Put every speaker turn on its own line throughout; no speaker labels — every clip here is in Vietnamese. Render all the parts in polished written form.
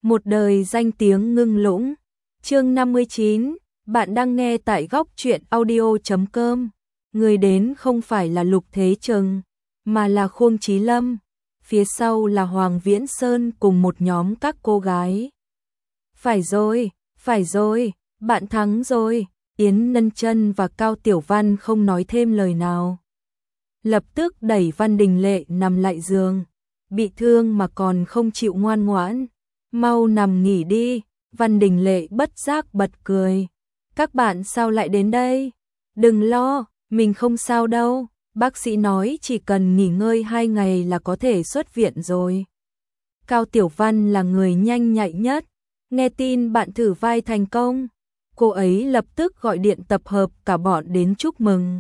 Một đời danh tiếng ngưng lũng. Chương 59, bạn đang nghe tại góc truyện audio.com. Người đến không phải là Lục Thế Trừng, mà là Khuông Chí Lâm. Phía sau là Hoàng Viễn Sơn cùng một nhóm các cô gái. Phải rồi, bạn thắng rồi. Yến Nân Chân và Cao Tiểu Văn không nói thêm lời nào. Lập tức đẩy Văn Đình Lệ nằm lại giường. Bị thương mà còn không chịu ngoan ngoãn. Mau nằm nghỉ đi. Văn Đình Lệ bất giác bật cười. Các bạn sao lại đến đây? Đừng lo, mình không sao đâu. Bác sĩ nói chỉ cần nghỉ ngơi 2 ngày là có thể xuất viện rồi. Cao Tiểu Văn là người nhanh nhạy nhất. Nghe tin bạn thử vai thành công, cô ấy lập tức gọi điện tập hợp cả bọn đến chúc mừng.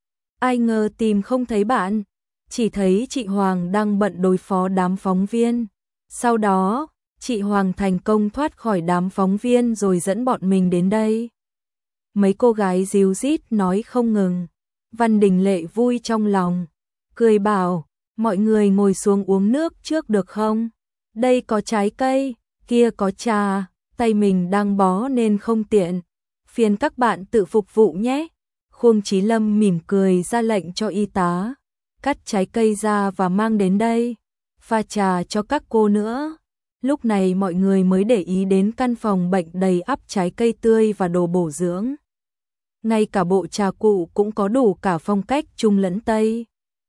Ai ngờ tìm không thấy bạn, chỉ thấy chị Hoàng đang bận đối phó đám phóng viên. Sau đó, chị Hoàng thành công thoát khỏi đám phóng viên rồi dẫn bọn mình đến đây. Mấy cô gái ríu rít nói không ngừng. Văn Đình Lệ vui trong lòng, cười bảo, mọi người ngồi xuống uống nước trước được không? Đây có trái cây, kia có trà, tay mình đang bó nên không tiện. Phiền các bạn tự phục vụ nhé. Khuông Chí Lâm mỉm cười ra lệnh cho y tá, cắt trái cây ra và mang đến đây, pha trà cho các cô nữa. Lúc này mọi người mới để ý đến căn phòng bệnh đầy ắp trái cây tươi và đồ bổ dưỡng. Ngay cả bộ trà cụ cũng có đủ cả phong cách Trung lẫn Tây.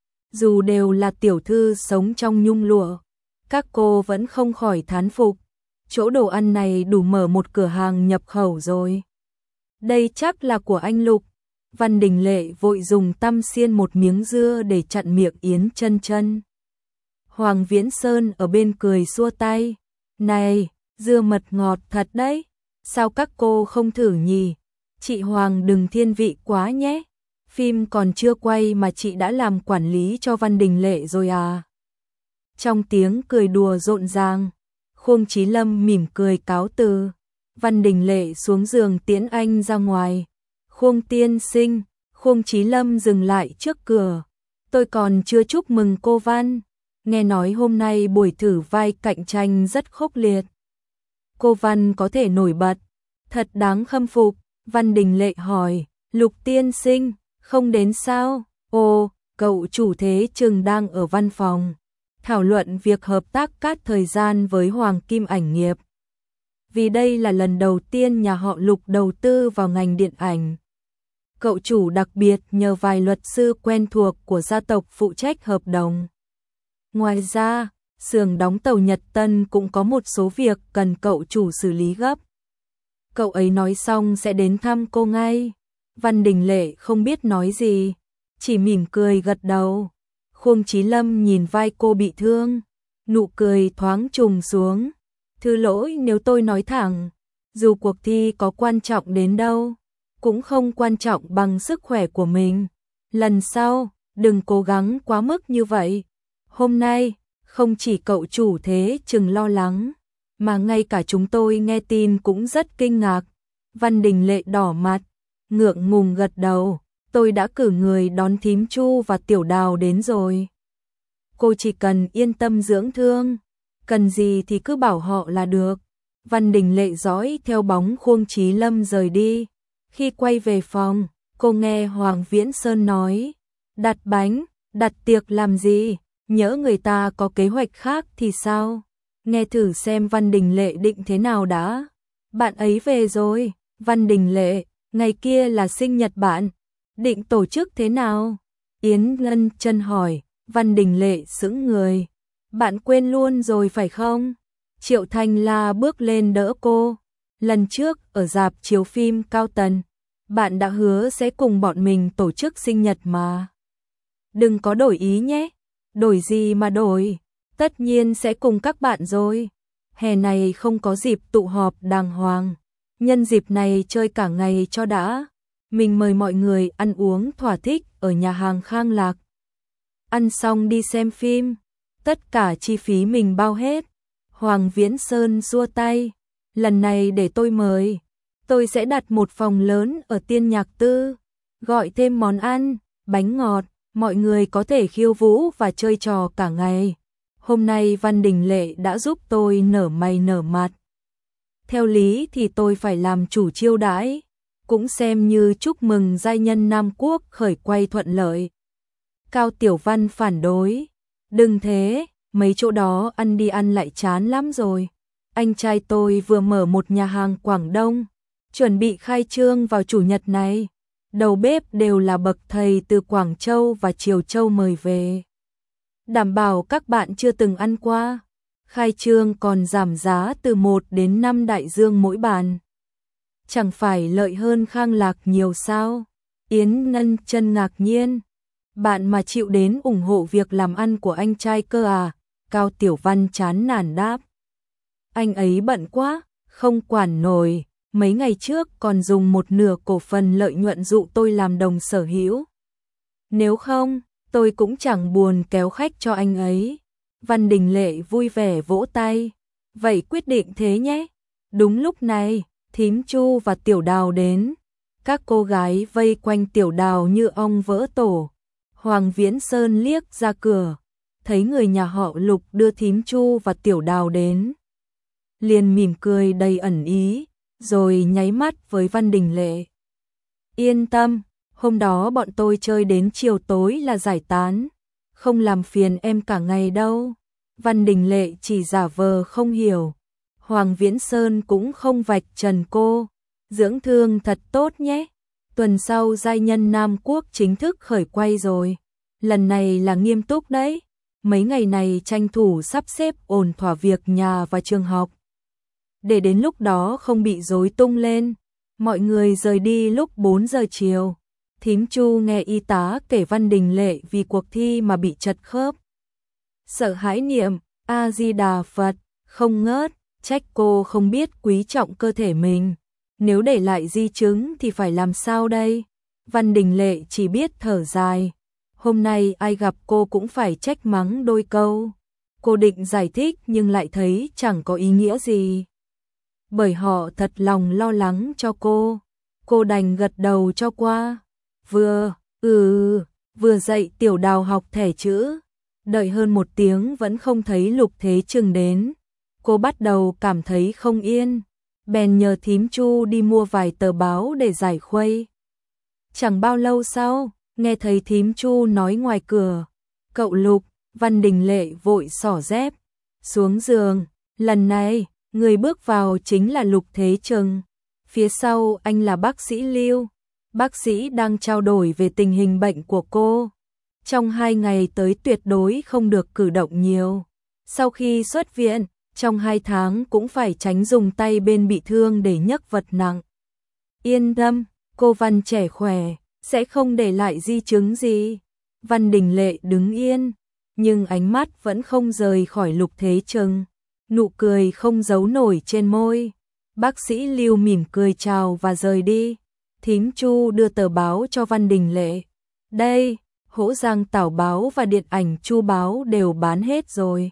Dù đều là tiểu thư sống trong nhung lụa, các cô vẫn không khỏi thán phục. Chỗ đồ ăn này đủ mở một cửa hàng nhập khẩu rồi. Đây chắc là của anh Lục. Văn Đình Lệ vội dùng tăm xiên một miếng dưa để chặn miệng Yến Chân Chân. Hoàng Viễn Sơn ở bên cười xua tay. Này, dưa mật ngọt thật đấy. Sao các cô không thử nhỉ? Chị Hoàng đừng thiên vị quá nhé. Phim còn chưa quay mà chị đã làm quản lý cho Văn Đình Lệ rồi à? Trong tiếng cười đùa rộn ràng, Khuông Chí Lâm mỉm cười cáo từ. Văn Đình Lệ xuống giường tiễn anh ra ngoài. Khuông tiên sinh, Khuông Chí Lâm dừng lại trước cửa. Tôi còn chưa chúc mừng cô Văn. Nghe nói hôm nay buổi thử vai cạnh tranh rất khốc liệt. Cô Văn có thể nổi bật, thật đáng khâm phục. Văn Đình Lệ hỏi, Lục tiên sinh, không đến sao? Ồ, cậu chủ Thế Trừng đang ở văn phòng, thảo luận việc hợp tác cắt thời gian với Hoàng Kim Ảnh Nghiệp. Vì đây là lần đầu tiên nhà họ Lục đầu tư vào ngành điện ảnh. Cậu chủ đặc biệt nhờ vài luật sư quen thuộc của gia tộc phụ trách hợp đồng. Ngoài ra, xưởng đóng tàu Nhật Tân cũng có một số việc cần cậu chủ xử lý gấp. Cậu ấy nói xong sẽ đến thăm cô ngay. Văn Đình Lệ không biết nói gì, chỉ mỉm cười gật đầu. Khuông Chí Lâm nhìn vai cô bị thương, nụ cười thoáng trùng xuống. Thứ lỗi nếu tôi nói thẳng, dù cuộc thi có quan trọng đến đâu, cũng không quan trọng bằng sức khỏe của mình. Lần sau, đừng cố gắng quá mức như vậy. Hôm nay, không chỉ cậu chủ Thế Trừng lo lắng, mà ngay cả chúng tôi nghe tin cũng rất kinh ngạc. Văn Đình Lệ đỏ mặt, ngượng ngùng gật đầu. Tôi đã cử người đón thím Chu và Tiểu Đào đến rồi. Cô chỉ cần yên tâm dưỡng thương, cần gì thì cứ bảo họ là được. Văn Đình Lệ dõi theo bóng Khuông Chí Lâm rời đi. Khi quay về phòng, cô nghe Hoàng Viễn Sơn nói, đặt bánh, đặt tiệc làm gì, nhỡ người ta có kế hoạch khác thì sao? Nghe thử xem Văn Đình Lệ định thế nào đã. Bạn ấy về rồi. Văn Đình Lệ, ngày kia là sinh nhật bạn, định tổ chức thế nào? Yến Nân Chân hỏi. Văn Đình Lệ sững người. Bạn quên luôn rồi phải không? Triệu Thanh La bước lên đỡ cô. Lần trước ở rạp chiếu phim Cao Tần, bạn đã hứa sẽ cùng bọn mình tổ chức sinh nhật mà. Đừng có đổi ý nhé. Đổi gì mà đổi? Tất nhiên sẽ cùng các bạn rồi. Hè này không có dịp tụ họp đàng hoàng. Nhân dịp này chơi cả ngày cho đã. Mình mời mọi người ăn uống thỏa thích ở nhà hàng Khang Lạc. Ăn xong đi xem phim. Tất cả chi phí mình bao hết. Hoàng Viễn Sơn xua tay. Lần này để tôi mời. Tôi sẽ đặt một phòng lớn ở Tiên Nhạc Tư. Gọi thêm món ăn, bánh ngọt. Mọi người có thể khiêu vũ và chơi trò cả ngày. Hôm nay Văn Đình Lệ đã giúp tôi nở mày nở mặt. Theo lý thì tôi phải làm chủ chiêu đãi, cũng xem như chúc mừng giai nhân Nam Quốc khởi quay thuận lợi. Cao Tiểu Văn phản đối, đừng thế, mấy chỗ đó ăn đi ăn lại chán lắm rồi. Anh trai tôi vừa mở một nhà hàng Quảng Đông, chuẩn bị khai trương vào chủ nhật này. Đầu bếp đều là bậc thầy từ Quảng Châu và Triều Châu mời về. Đảm bảo các bạn chưa từng ăn qua. Khai trương còn giảm giá từ 1 đến 5 đại dương mỗi bàn. Chẳng phải lợi hơn Khang Lạc nhiều sao? Yến Nân Chân ngạc nhiên. Bạn mà chịu đến ủng hộ việc làm ăn của anh trai cơ à? Cao Tiểu Văn chán nản đáp. Anh ấy bận quá, không quản nổi. Mấy ngày trước còn dùng một nửa cổ phần lợi nhuận dụ tôi làm đồng sở hữu. Nếu không, tôi cũng chẳng buồn kéo khách cho anh ấy. Văn Đình Lệ vui vẻ vỗ tay. Vậy quyết định thế nhé. Đúng lúc này, Thím Chu và Tiểu Đào đến. Các cô gái vây quanh Tiểu Đào như ong vỡ tổ. Hoàng Viễn Sơn liếc ra cửa, thấy người nhà họ Lục đưa Thím Chu và Tiểu Đào đến. Liền mỉm cười đầy ẩn ý, rồi nháy mắt với Văn Đình Lệ. Yên tâm, hôm đó bọn tôi chơi đến chiều tối là giải tán, không làm phiền em cả ngày đâu. Văn Đình Lệ chỉ giả vờ không hiểu. Hoàng Viễn Sơn cũng không vạch trần cô. Dưỡng thương thật tốt nhé. Tuần sau giai nhân Nam Quốc chính thức khởi quay rồi. Lần này là nghiêm túc đấy. Mấy ngày này tranh thủ sắp xếp ổn thỏa việc nhà và trường học. Để đến lúc đó không bị rối tung lên. Mọi người rời đi lúc 4 giờ chiều. Thím Chu nghe y tá kể Văn Đình Lệ vì cuộc thi mà bị trật khớp. Sợ hãi niệm A-di-đà Phật, không ngớt, trách cô không biết quý trọng cơ thể mình. Nếu để lại di chứng thì phải làm sao đây? Văn Đình Lệ chỉ biết thở dài. Hôm nay ai gặp cô cũng phải trách mắng đôi câu. Cô định giải thích nhưng lại thấy chẳng có ý nghĩa gì. Bởi họ thật lòng lo lắng cho cô. Cô đành gật đầu cho qua. Vừa dạy Tiểu Đào học thẻ chữ. Đợi hơn 1 tiếng vẫn không thấy Lục Thế Trừng đến. Cô bắt đầu cảm thấy không yên. Bèn nhờ Thím Chu đi mua vài tờ báo để giải khuây. Chẳng bao lâu sau, nghe thấy Thím Chu nói ngoài cửa. Cậu Lục, Văn Đình Lệ vội xỏ dép xuống giường. Lần này, người bước vào chính là Lục Thế Trừng. Phía sau anh là bác sĩ Lưu. Bác sĩ đang trao đổi về tình hình bệnh của cô. Trong 2 ngày tới tuyệt đối không được cử động nhiều. Sau khi xuất viện, trong 2 tháng cũng phải tránh dùng tay bên bị thương để nhấc vật nặng. Yên tâm, cô Văn trẻ khỏe, sẽ không để lại di chứng gì. Văn Đình Lệ đứng yên, nhưng ánh mắt vẫn không rời khỏi Lục Thế Trừng. Nụ cười không giấu nổi trên môi. Bác sĩ Lưu mỉm cười chào và rời đi. Thím Chu đưa tờ báo cho Văn Đình Lệ. Đây, Hỗ Giang Tảo báo và Điện Ảnh Chu báo đều bán hết rồi.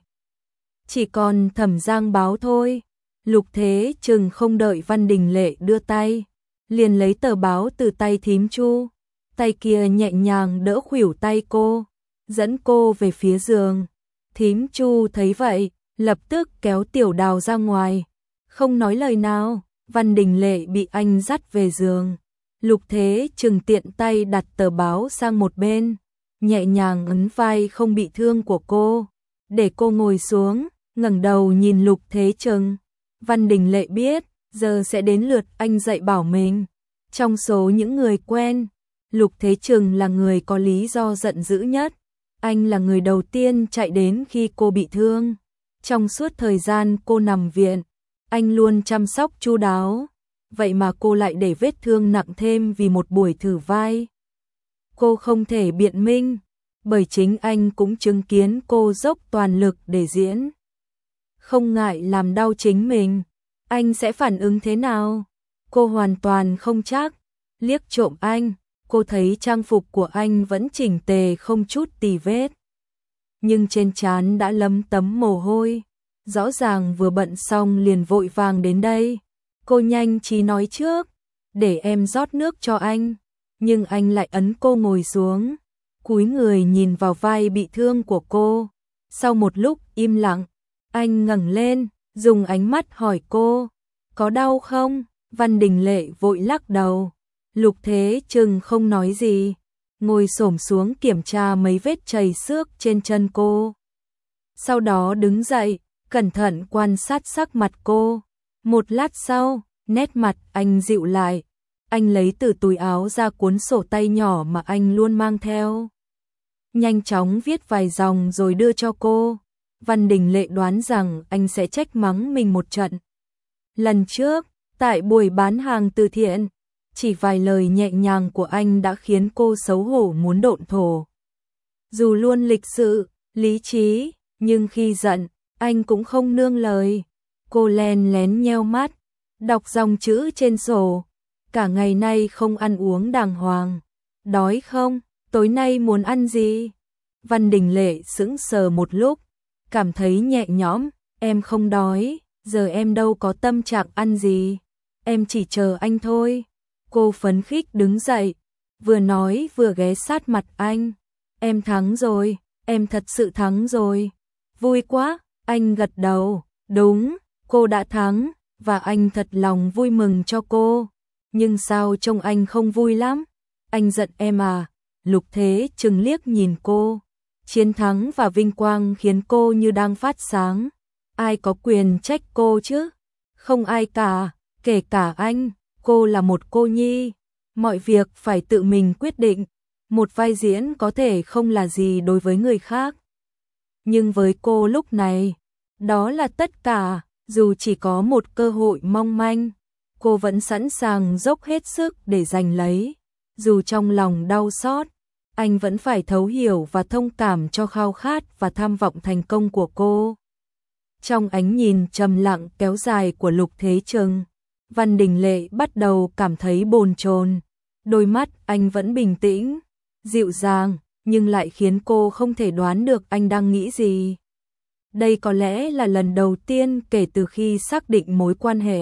Chỉ còn Thẩm Giang báo thôi. Lục Thế Trừng không đợi Văn Đình Lệ đưa tay, liền lấy tờ báo từ tay Thím Chu. Tay kia nhẹ nhàng đỡ khuỷu tay cô, dẫn cô về phía giường. Thím Chu thấy vậy, lập tức kéo Tiểu Đào ra ngoài. Không nói lời nào, Văn Đình Lệ bị anh dắt về giường. Lục Thế Trừng tiện tay đặt tờ báo sang một bên, nhẹ nhàng ấn vai không bị thương của cô, để cô ngồi xuống, ngẩng đầu nhìn Lục Thế Trừng. Văn Đình Lệ biết, giờ sẽ đến lượt anh dạy bảo mình. Trong số những người quen, Lục Thế Trừng là người có lý do giận dữ nhất. Anh là người đầu tiên chạy đến khi cô bị thương. Trong suốt thời gian cô nằm viện, anh luôn chăm sóc chu đáo. Vậy mà cô lại để vết thương nặng thêm vì một buổi thử vai. Cô không thể biện minh, bởi chính anh cũng chứng kiến cô dốc toàn lực để diễn. Không ngại làm đau chính mình, anh sẽ phản ứng thế nào? Cô hoàn toàn không chắc. Liếc trộm anh, cô thấy trang phục của anh vẫn chỉnh tề không chút tì vết. Nhưng trên trán đã lấm tấm mồ hôi. Rõ ràng vừa bận xong liền vội vàng đến đây. Cô nhanh trí nói trước, để em rót nước cho anh. Nhưng anh lại ấn cô ngồi xuống, cúi người nhìn vào vai bị thương của cô. Sau một lúc im lặng, anh ngẩng lên, dùng ánh mắt hỏi cô, Có đau không? Văn Đình Lệ vội lắc đầu. Lục Thế Trừng không nói gì, ngồi xổm xuống kiểm tra mấy vết chảy xước trên chân cô. Sau đó đứng dậy, cẩn thận quan sát sắc mặt cô. Một lát sau, nét mặt anh dịu lại. Anh lấy từ túi áo ra cuốn sổ tay nhỏ mà anh luôn mang theo. Nhanh chóng viết vài dòng rồi đưa cho cô. Văn Đình Lệ đoán rằng anh sẽ trách mắng mình một trận. Lần trước, tại buổi bán hàng từ thiện, chỉ vài lời nhẹ nhàng của anh đã khiến cô xấu hổ muốn độn thổ. Dù luôn lịch sự, lý trí, nhưng khi giận, anh cũng không nương lời. Cô len lén nheo mắt, đọc dòng chữ trên sổ. Cả ngày nay không ăn uống đàng hoàng. Đói không? Tối nay muốn ăn gì? Văn Đình Lệ sững sờ một lúc, cảm thấy nhẹ nhõm. Em không đói, giờ em đâu có tâm trạng ăn gì. Em chỉ chờ anh thôi. Cô phấn khích đứng dậy, vừa nói vừa ghé sát mặt anh. Em thắng rồi, em thật sự thắng rồi. Vui quá, anh gật đầu. Đúng, cô đã thắng, và anh thật lòng vui mừng cho cô. Nhưng sao trông anh không vui lắm? Anh giận em à? Lục Thế Trừng liếc nhìn cô. Chiến thắng và vinh quang khiến cô như đang phát sáng. Ai có quyền trách cô chứ? Không ai cả, kể cả anh. Cô là một cô nhi, mọi việc phải tự mình quyết định. Một vai diễn có thể không là gì đối với người khác, nhưng với cô lúc này, đó là tất cả. Dù chỉ có một cơ hội mong manh, cô vẫn sẵn sàng dốc hết sức để giành lấy. Dù trong lòng đau xót, anh vẫn phải thấu hiểu và thông cảm cho khao khát và tham vọng thành công của cô. Trong ánh nhìn trầm lặng kéo dài của Lục Thế Trừng, Văn Đình Lệ bắt đầu cảm thấy bồn chồn. Đôi mắt anh vẫn bình tĩnh, dịu dàng, nhưng lại khiến cô không thể đoán được anh đang nghĩ gì. Đây có lẽ là lần đầu tiên kể từ khi xác định mối quan hệ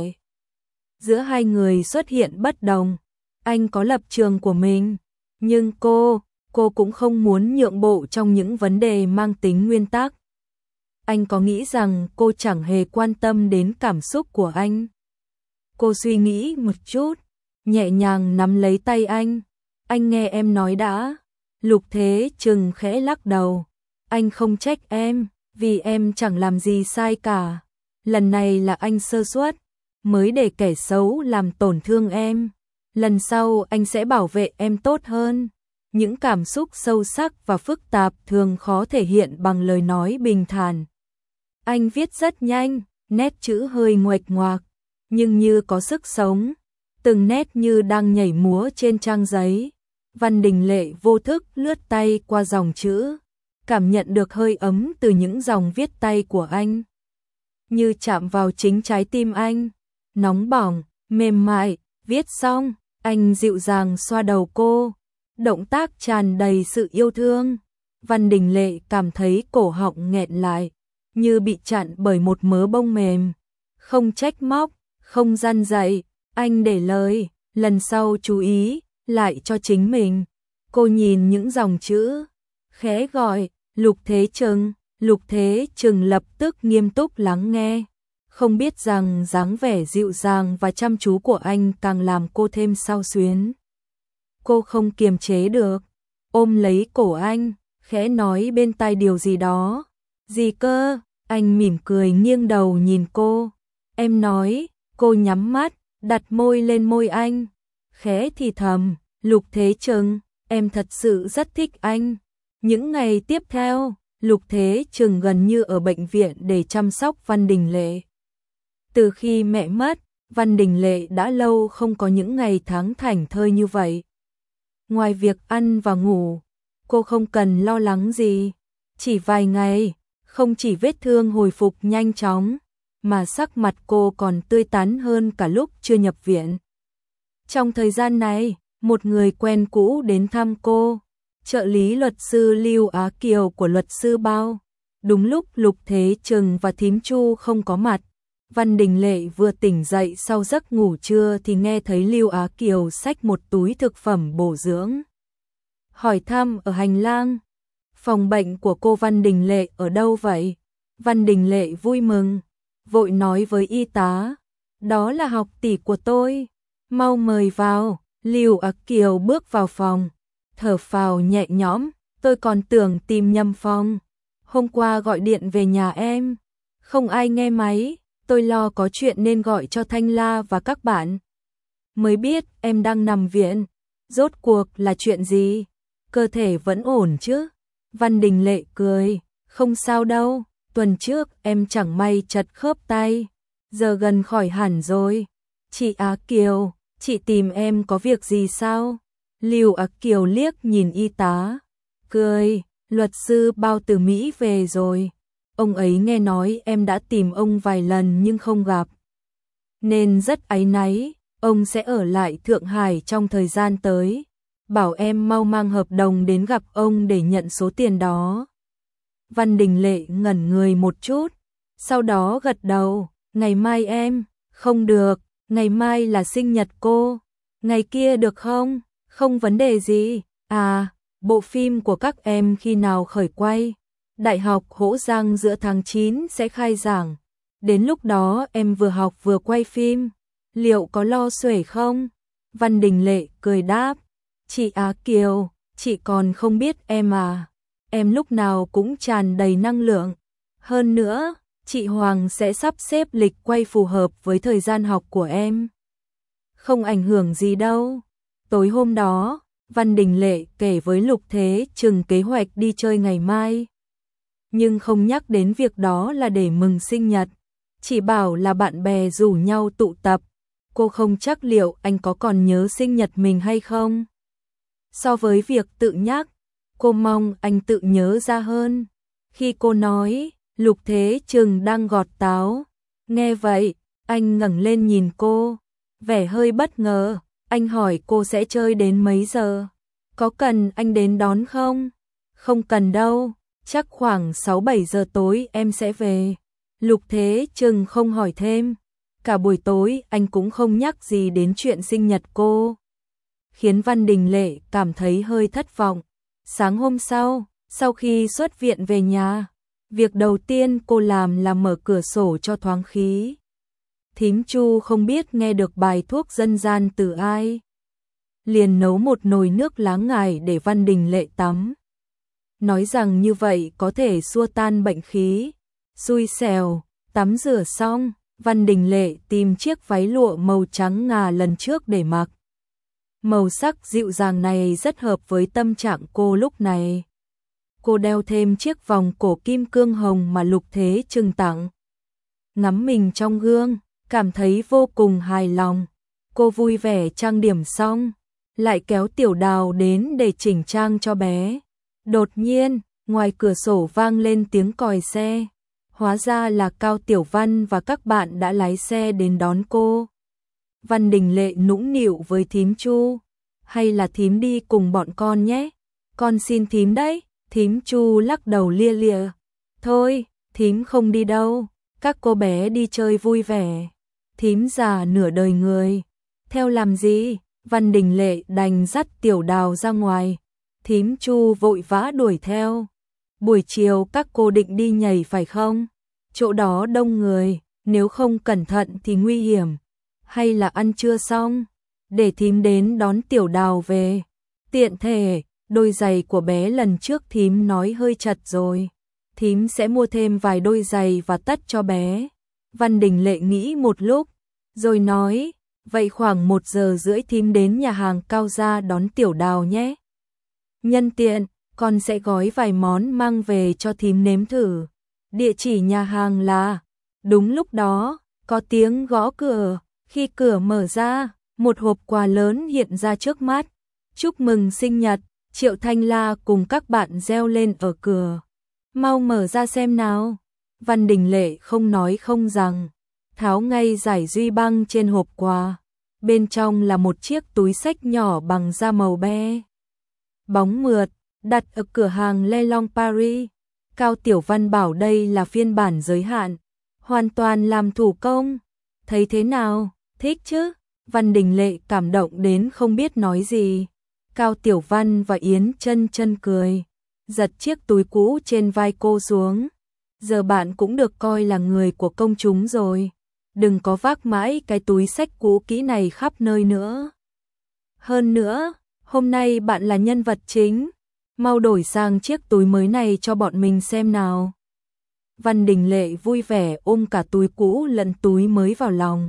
giữa hai người xuất hiện bất đồng. Anh có lập trường của mình, nhưng cô cũng không muốn nhượng bộ trong những vấn đề mang tính nguyên tắc. Anh có nghĩ rằng cô chẳng hề quan tâm đến cảm xúc của anh? Cô suy nghĩ một chút, nhẹ nhàng nắm lấy tay anh. Anh nghe em nói đã. Lục Thế Trừng khẽ lắc đầu. Anh không trách em, vì em chẳng làm gì sai cả. Lần này là anh sơ suất, mới để kẻ xấu làm tổn thương em. Lần sau anh sẽ bảo vệ em tốt hơn. Những cảm xúc sâu sắc và phức tạp thường khó thể hiện bằng lời nói bình thản. Anh viết rất nhanh, nét chữ hơi nguệch ngoạc, nhưng như có sức sống, từng nét như đang nhảy múa trên trang giấy. Văn Đình Lệ vô thức lướt tay qua dòng chữ, cảm nhận được hơi ấm từ những dòng viết tay của anh, như chạm vào chính trái tim anh, nóng bỏng, mềm mại. Viết xong, anh dịu dàng xoa đầu cô, động tác tràn đầy sự yêu thương. Văn Đình Lệ cảm thấy cổ họng nghẹn lại, như bị chặn bởi một mớ bông mềm. Không trách móc, không gian dạy, anh để lời, lần sau chú ý lại cho chính mình. Cô nhìn những dòng chữ, khẽ gọi, Lục Thế Trừng. Lục Thế Trừng lập tức nghiêm túc lắng nghe, không biết rằng dáng vẻ dịu dàng và chăm chú của anh càng làm cô thêm xao xuyến. Cô không kiềm chế được, ôm lấy cổ anh, khẽ nói bên tai điều gì đó. Gì cơ? Anh mỉm cười nghiêng đầu nhìn cô. Em nói. Cô nhắm mắt, đặt môi lên môi anh, khẽ thì thầm. Lục Thế Trừng, em thật sự rất thích anh. Những ngày tiếp theo, Lục Thế Trừng gần như ở bệnh viện để chăm sóc Văn Đình Lệ. Từ khi mẹ mất, Văn Đình Lệ đã lâu không có những ngày tháng thảnh thơi như vậy. Ngoài việc ăn và ngủ, cô không cần lo lắng gì. Chỉ vài ngày, không chỉ vết thương hồi phục nhanh chóng, mà sắc mặt cô còn tươi tắn hơn cả lúc chưa nhập viện. Trong thời gian này, một người quen cũ đến thăm cô, trợ lý luật sư Lưu Á Kiều của luật sư Bao. Đúng lúc Lục Thế Trừng và thím Chu không có mặt, Văn Đình Lệ vừa tỉnh dậy sau giấc ngủ trưa thì nghe thấy Lưu Á Kiều xách một túi thực phẩm bổ dưỡng. Hỏi thăm ở hành lang, phòng bệnh của cô Văn Đình Lệ ở đâu vậy? Văn Đình Lệ vui mừng, vội nói với y tá, đó là học tỷ của tôi. Mau mời vào. Lưu Á Kiều bước vào phòng, thở phào nhẹ nhõm, tôi còn tưởng tìm nhầm phòng. Hôm qua gọi điện về nhà em, không ai nghe máy, tôi lo có chuyện nên gọi cho Thanh La và các bạn. Mới biết em đang nằm viện, rốt cuộc là chuyện gì? Cơ thể vẫn ổn chứ? Văn Đình Lệ cười, không sao đâu, tuần trước em chẳng may chật khớp tay, giờ gần khỏi hẳn rồi. Chị Á Kiều, chị tìm em có việc gì sao? Lưu Á Kiều liếc nhìn y tá, cười, luật sư Bao từ Mỹ về rồi. Ông ấy nghe nói em đã tìm ông vài lần nhưng không gặp, nên rất áy náy, ông sẽ ở lại Thượng Hải trong thời gian tới. Bảo em mau mang hợp đồng đến gặp ông để nhận số tiền đó. Văn Đình Lệ ngẩn người một chút, sau đó gật đầu, ngày mai em, không được, ngày mai là sinh nhật cô, ngày kia được không? Không vấn đề gì, à, bộ phim của các em khi nào khởi quay? Đại học Hỗ Giang giữa tháng 9 sẽ khai giảng, đến lúc đó em vừa học vừa quay phim, liệu có lo xuể không? Văn Đình Lệ cười đáp, chị Á Kiều, chị còn không biết em à, em lúc nào cũng tràn đầy năng lượng. Hơn nữa, chị Hoàng sẽ sắp xếp lịch quay phù hợp với thời gian học của em. Không ảnh hưởng gì đâu. Tối hôm đó, Văn Đình Lệ kể với Lục Thế Trừng kế hoạch đi chơi ngày mai. Nhưng không nhắc đến việc đó là để mừng sinh nhật, chỉ bảo là bạn bè rủ nhau tụ tập. Cô không chắc liệu anh có còn nhớ sinh nhật mình hay không. So với việc tự nhắc, cô mong anh tự nhớ ra hơn. Khi cô nói, Lục Thế Trừng đang gọt táo. Nghe vậy, anh ngẩng lên nhìn cô, vẻ hơi bất ngờ. Anh hỏi cô sẽ chơi đến mấy giờ? Có cần anh đến đón không? Không cần đâu, chắc khoảng 6-7 giờ tối em sẽ về. Lục Thế Trừng không hỏi thêm. Cả buổi tối anh cũng không nhắc gì đến chuyện sinh nhật cô, khiến Văn Đình Lệ cảm thấy hơi thất vọng. Sáng hôm sau, sau khi xuất viện về nhà, việc đầu tiên cô làm là mở cửa sổ cho thoáng khí. Thím Chu không biết nghe được bài thuốc dân gian từ ai, liền nấu một nồi nước lá ngải để Văn Đình Lệ tắm. Nói rằng như vậy có thể xua tan bệnh khí. Xui xẻo, tắm rửa xong, Văn Đình Lệ tìm chiếc váy lụa màu trắng ngà lần trước để mặc. Màu sắc dịu dàng này rất hợp với tâm trạng cô lúc này. Cô đeo thêm chiếc vòng cổ kim cương hồng mà Lục Thế Trừng tặng. Ngắm mình trong gương, cảm thấy vô cùng hài lòng. Cô vui vẻ trang điểm xong, lại kéo Tiểu Đào đến để chỉnh trang cho bé. Đột nhiên, ngoài cửa sổ vang lên tiếng còi xe. Hóa ra là Cao Tiểu Văn và các bạn đã lái xe đến đón cô. Văn Đình Lệ nũng nịu với thím Chu, hay là thím đi cùng bọn con nhé, con xin thím đấy. Thím Chu lắc đầu lia lịa, thôi, thím không đi đâu, các cô bé đi chơi vui vẻ. Thím già nửa đời người, theo làm gì? Văn Đình Lệ đành dắt Tiểu Đào ra ngoài, thím Chu vội vã đuổi theo. Buổi chiều các cô định đi nhảy phải không? Chỗ đó đông người, nếu không cẩn thận thì nguy hiểm. Hay là ăn trưa xong, để thím đến đón Tiểu Đào về. Tiện thể, đôi giày của bé lần trước thím nói hơi chật rồi, thím sẽ mua thêm vài đôi giày và tất cho bé. Văn Đình Lệ nghĩ một lúc, rồi nói, vậy khoảng 1:30 thím đến nhà hàng Cao Gia đón Tiểu Đào nhé. Nhân tiện, con sẽ gói vài món mang về cho thím nếm thử. Địa chỉ nhà hàng là... Đúng lúc đó, có tiếng gõ cửa. Khi cửa mở ra, một hộp quà lớn hiện ra trước mắt. Chúc mừng sinh nhật, Triệu Thanh La cùng các bạn reo lên ở cửa. Mau mở ra xem nào. Văn Đình Lệ không nói không rằng, tháo ngay dải duy băng trên hộp quà. Bên trong là một chiếc túi xách nhỏ bằng da màu be bóng mượt, đặt ở cửa hàng Le Long Paris. Cao Tiểu Văn bảo đây là phiên bản giới hạn, hoàn toàn làm thủ công. Thấy thế nào, thích chứ? Văn Đình Lệ cảm động đến không biết nói gì. Cao Tiểu Văn và Yến Chân Chân cười, giật chiếc túi cũ trên vai cô xuống. Giờ bạn cũng được coi là người của công chúng rồi. đừng có vác mãi cái túi xách cũ kỹ này khắp nơi nữa. Hơn nữa, hôm nay bạn là nhân vật chính, mau đổi sang chiếc túi mới này cho bọn mình xem nào. Văn Đình Lệ vui vẻ ôm cả túi cũ lẫn túi mới vào lòng.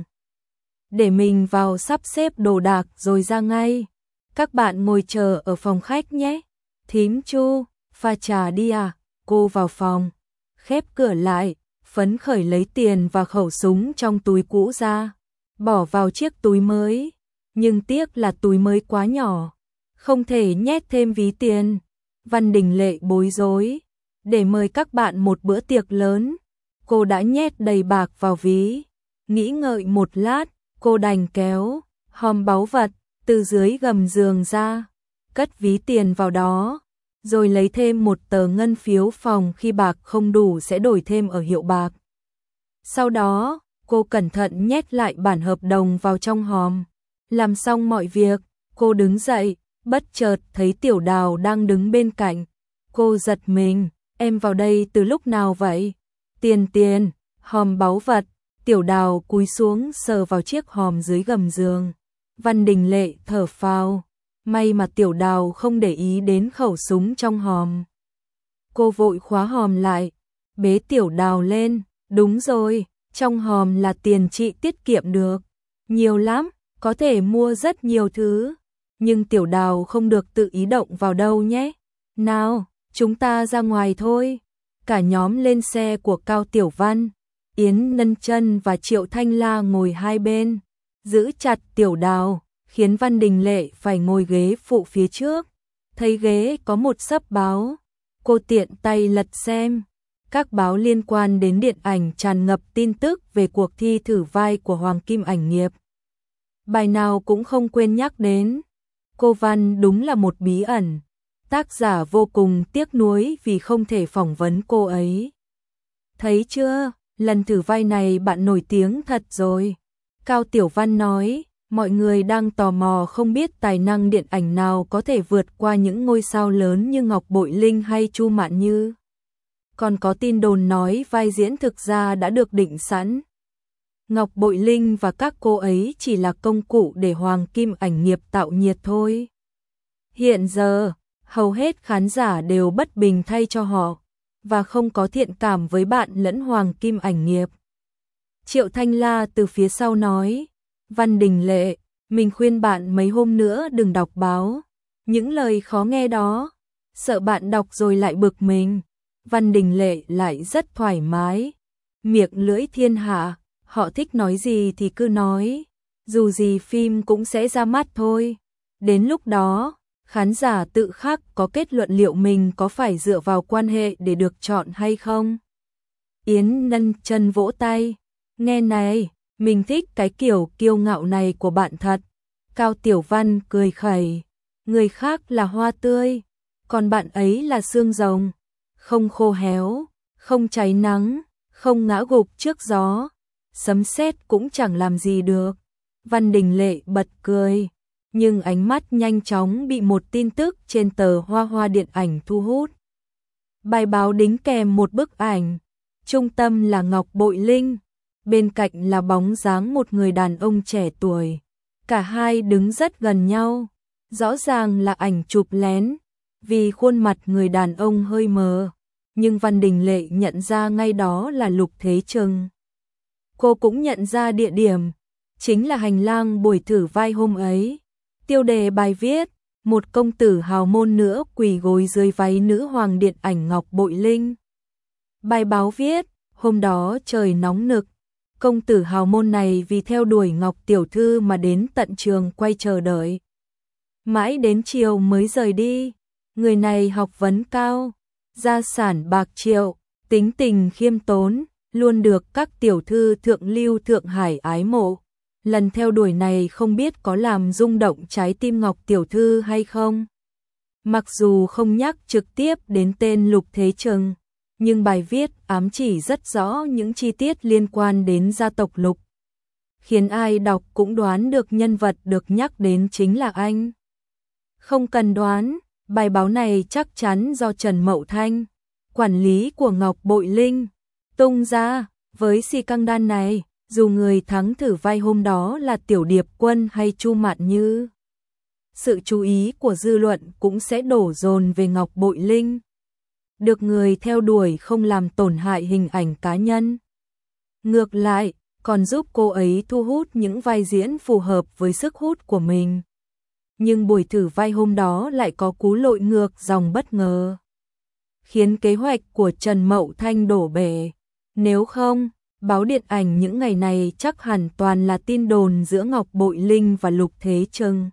Để mình vào sắp xếp đồ đạc rồi ra ngay. Các bạn ngồi chờ ở phòng khách nhé. Thím Chu, pha trà đi à? Cô vào phòng, khép cửa lại, phấn khởi lấy tiền và khẩu súng trong túi cũ ra, bỏ vào chiếc túi mới. Nhưng tiếc là túi mới quá nhỏ, không thể nhét thêm ví tiền. Văn Đình Lệ bối rối. Để mời các bạn một bữa tiệc lớn, cô đã nhét đầy bạc vào ví. Nghĩ ngợi một lát, cô đành kéo hòm báu vật từ dưới gầm giường ra, cất ví tiền vào đó, rồi lấy thêm một tờ ngân phiếu phòng khi bạc không đủ sẽ đổi thêm ở hiệu bạc. Sau đó, cô cẩn thận nhét lại bản hợp đồng vào trong hòm. Làm xong mọi việc, cô đứng dậy, bất chợt thấy Tiểu Đào đang đứng bên cạnh. Cô giật mình, em vào đây từ lúc nào vậy? Tiền, hòm báu vật. Tiểu Đào cúi xuống sờ vào chiếc hòm dưới gầm giường. Văn Đình Lệ thở phào, may mà Tiểu Đào không để ý đến khẩu súng trong hòm. Cô vội khóa hòm lại, bế Tiểu Đào lên. Đúng rồi, trong hòm là tiền chị tiết kiệm được. Nhiều lắm, có thể mua rất nhiều thứ. Nhưng Tiểu Đào không được tự ý động vào đâu nhé. Nào, chúng ta ra ngoài thôi. Cả nhóm lên xe của Cao Tiểu Văn. Yến Nân Chân và Triệu Thanh La ngồi hai bên, giữ chặt Tiểu Đào, khiến Văn Đình Lệ phải ngồi ghế phụ phía trước. Thấy ghế có một xấp báo, cô tiện tay lật xem. Các báo liên quan đến điện ảnh tràn ngập tin tức về cuộc thi thử vai của Hoàng Kim Ảnh Nghiệp. Bài nào cũng không quên nhắc đến. Cô Văn đúng là một bí ẩn. Tác giả vô cùng tiếc nuối vì không thể phỏng vấn cô ấy. Thấy chưa? Lần thử vai này bạn nổi tiếng thật rồi. Cao Tiểu Văn nói, mọi người đang tò mò không biết tài năng điện ảnh nào có thể vượt qua những ngôi sao lớn như Ngọc Bội Linh hay Chu Mạn Như. Còn có tin đồn nói vai diễn thực ra đã được định sẵn. Ngọc Bội Linh và các cô ấy chỉ là công cụ để Hoàng Kim Ảnh Nghiệp tạo nhiệt thôi. Hiện giờ, hầu hết khán giả đều bất bình thay cho họ và không có thiện cảm với bạn lẫn Hoàng Kim Ảnh Nghiệp. Triệu Thanh La từ phía sau nói, Văn Đình Lệ, mình khuyên bạn mấy hôm nữa đừng đọc báo. Những lời khó nghe đó, sợ bạn đọc rồi lại bực mình. Văn Đình Lệ lại rất thoải mái, miệng lưỡi thiên hạ, họ thích nói gì thì cứ nói, dù gì phim cũng sẽ ra mắt thôi. Đến lúc đó, khán giả tự khắc có kết luận liệu mình có phải dựa vào quan hệ để được chọn hay không. Yến Nân Chân vỗ tay, nghe này, mình thích cái kiểu kiêu ngạo này của bạn thật. Cao Tiểu Văn cười khẩy, người khác là hoa tươi, còn bạn ấy là xương rồng, không khô héo, không cháy nắng, không ngã gục trước gió, sấm sét cũng chẳng làm gì được. Văn Đình Lệ bật cười, nhưng ánh mắt nhanh chóng bị một tin tức trên tờ Hoa Hoa điện ảnh thu hút. Bài báo đính kèm một bức ảnh, trung tâm là Ngọc Bội Linh, bên cạnh là bóng dáng một người đàn ông trẻ tuổi. Cả hai đứng rất gần nhau, rõ ràng là ảnh chụp lén, vì khuôn mặt người đàn ông hơi mờ, nhưng Văn Đình Lệ nhận ra ngay đó là Lục Thế Trừng. Cô cũng nhận ra địa điểm, chính là hành lang buổi thử vai hôm ấy. Tiêu đề bài viết, một công tử hào môn nữa quỳ gối dưới váy nữ hoàng điện ảnh Ngọc Bội Linh. Bài báo viết, hôm đó trời nóng nực, công tử hào môn này vì theo đuổi Ngọc tiểu thư mà đến tận trường quay chờ đợi. Mãi đến chiều mới rời đi, người này học vấn cao, gia sản bạc triệu, tính tình khiêm tốn, luôn được các tiểu thư thượng lưu Thượng Hải ái mộ. Lần theo đuổi này không biết có làm rung động trái tim Ngọc tiểu thư hay không. Mặc dù không nhắc trực tiếp đến tên Lục Thế Trừng, nhưng bài viết ám chỉ rất rõ những chi tiết liên quan đến gia tộc Lục, khiến ai đọc cũng đoán được nhân vật được nhắc đến chính là anh. Không cần đoán, bài báo này chắc chắn do Trần Mậu Thanh, quản lý của Ngọc Bội Linh, tung ra. Với xì căng đan này, dù người thắng thử vai hôm đó là Tiểu Điệp Quân hay Chu Mạn Như. Sự chú ý của dư luận cũng sẽ đổ dồn về Ngọc Bội Linh. Được người theo đuổi không làm tổn hại hình ảnh cá nhân. Ngược lại, còn giúp cô ấy thu hút những vai diễn phù hợp với sức hút của mình. Nhưng buổi thử vai hôm đó lại có cú lội ngược dòng bất ngờ, khiến kế hoạch của Trần Mậu Thanh đổ bể. Nếu không, báo điện ảnh những ngày này chắc hẳn toàn là tin đồn giữa Ngọc Bội Linh và Lục Thế Trừng.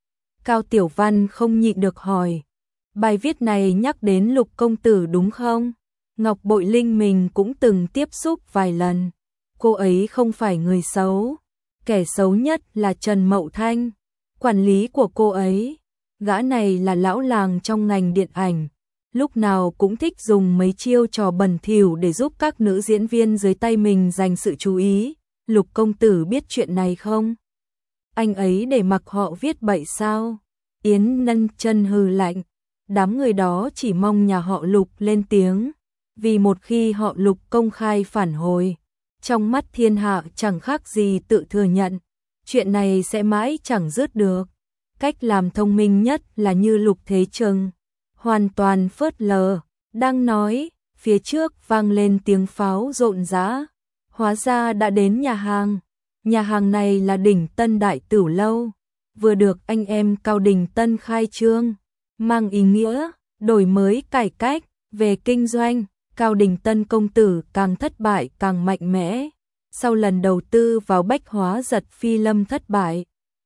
Cao Tiểu Văn không nhịn được hỏi, bài viết này nhắc đến Lục công tử đúng không? Ngọc Bội Linh mình cũng từng tiếp xúc vài lần. Cô ấy không phải người xấu. Kẻ xấu nhất là Trần Mậu Thanh, quản lý của cô ấy. Gã này là lão làng trong ngành điện ảnh, lúc nào cũng thích dùng mấy chiêu trò bẩn thỉu để giúp các nữ diễn viên dưới tay mình giành sự chú ý. Lục công tử biết chuyện này không? Anh ấy để mặc họ viết bậy sao? Yến Nân Chân hừ lạnh. Đám người đó chỉ mong nhà họ Lục lên tiếng, vì một khi họ Lục công khai phản hồi, trong mắt thiên hạ chẳng khác gì tự thừa nhận, chuyện này sẽ mãi chẳng dứt được. Cách làm thông minh nhất là như Lục Thế Trừng, hoàn toàn phớt lờ. Đang nói, phía trước vang lên tiếng pháo rộn rã. Hóa ra đã đến nhà hàng. Nhà hàng này là Đỉnh Tân Đại Tửu Lâu, vừa được anh em Cao Đình Tân khai trương, mang ý nghĩa đổi mới cải cách về kinh doanh. Cao Đình Tân công tử càng thất bại càng mạnh mẽ. Sau lần đầu tư vào bách hóa giật phi lâm thất bại,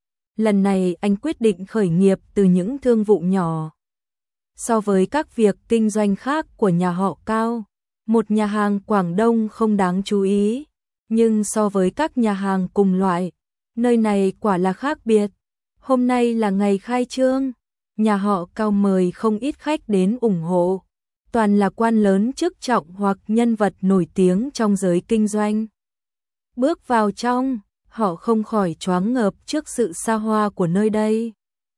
lần này anh quyết định khởi nghiệp từ những thương vụ nhỏ. So với các việc kinh doanh khác của nhà họ Cao, một nhà hàng Quảng Đông không đáng chú ý, nhưng so với các nhà hàng cùng loại, nơi này quả là khác biệt. Hôm nay là ngày khai trương, nhà họ Cao mời không ít khách đến ủng hộ, toàn là quan lớn chức trọng hoặc nhân vật nổi tiếng trong giới kinh doanh. Bước vào trong, họ không khỏi choáng ngợp trước sự xa hoa của nơi đây.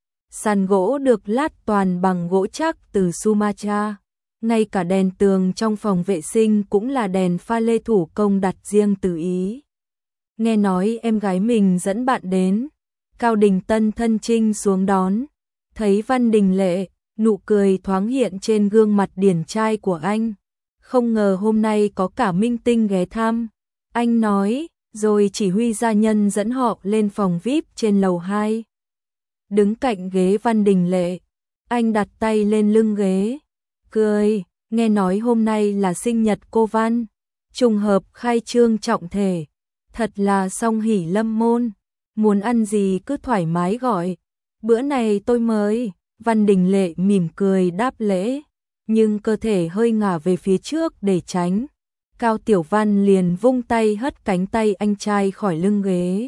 Sàn gỗ được lát toàn bằng gỗ chắc từ Sumatra, ngay cả đèn tường trong phòng vệ sinh cũng là đèn pha lê thủ công đặt riêng từ Ý. Nghe nói em gái mình dẫn bạn đến, Cao Đình Tân thân chinh xuống đón, thấy Văn Đình Lệ, nụ cười thoáng hiện trên gương mặt điển trai của anh. Không ngờ hôm nay có cả minh tinh ghé thăm. Anh nói, rồi chỉ huy gia nhân dẫn họ lên phòng VIP trên lầu 2. Đứng cạnh ghế Văn Đình Lệ, anh đặt tay lên lưng ghế, cười, nghe nói hôm nay là sinh nhật cô Văn, trùng hợp khai trương trọng thể, thật là song hỷ lâm môn, muốn ăn gì cứ thoải mái gọi, bữa này tôi mời. Văn Đình Lệ mỉm cười đáp lễ, nhưng cơ thể hơi ngả về phía trước để tránh. Cao Tiểu Văn liền vung tay hất cánh tay anh trai khỏi lưng ghế.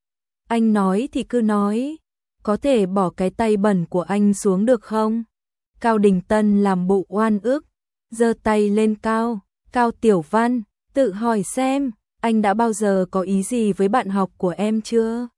Anh nói thì cứ nói, có thể bỏ cái tay bẩn của anh xuống được không? Cao Đình Tân làm bộ oan ức, giơ tay lên cao. Cao Tiểu Văn, tự hỏi xem, anh đã bao giờ có ý gì với bạn học của em chưa?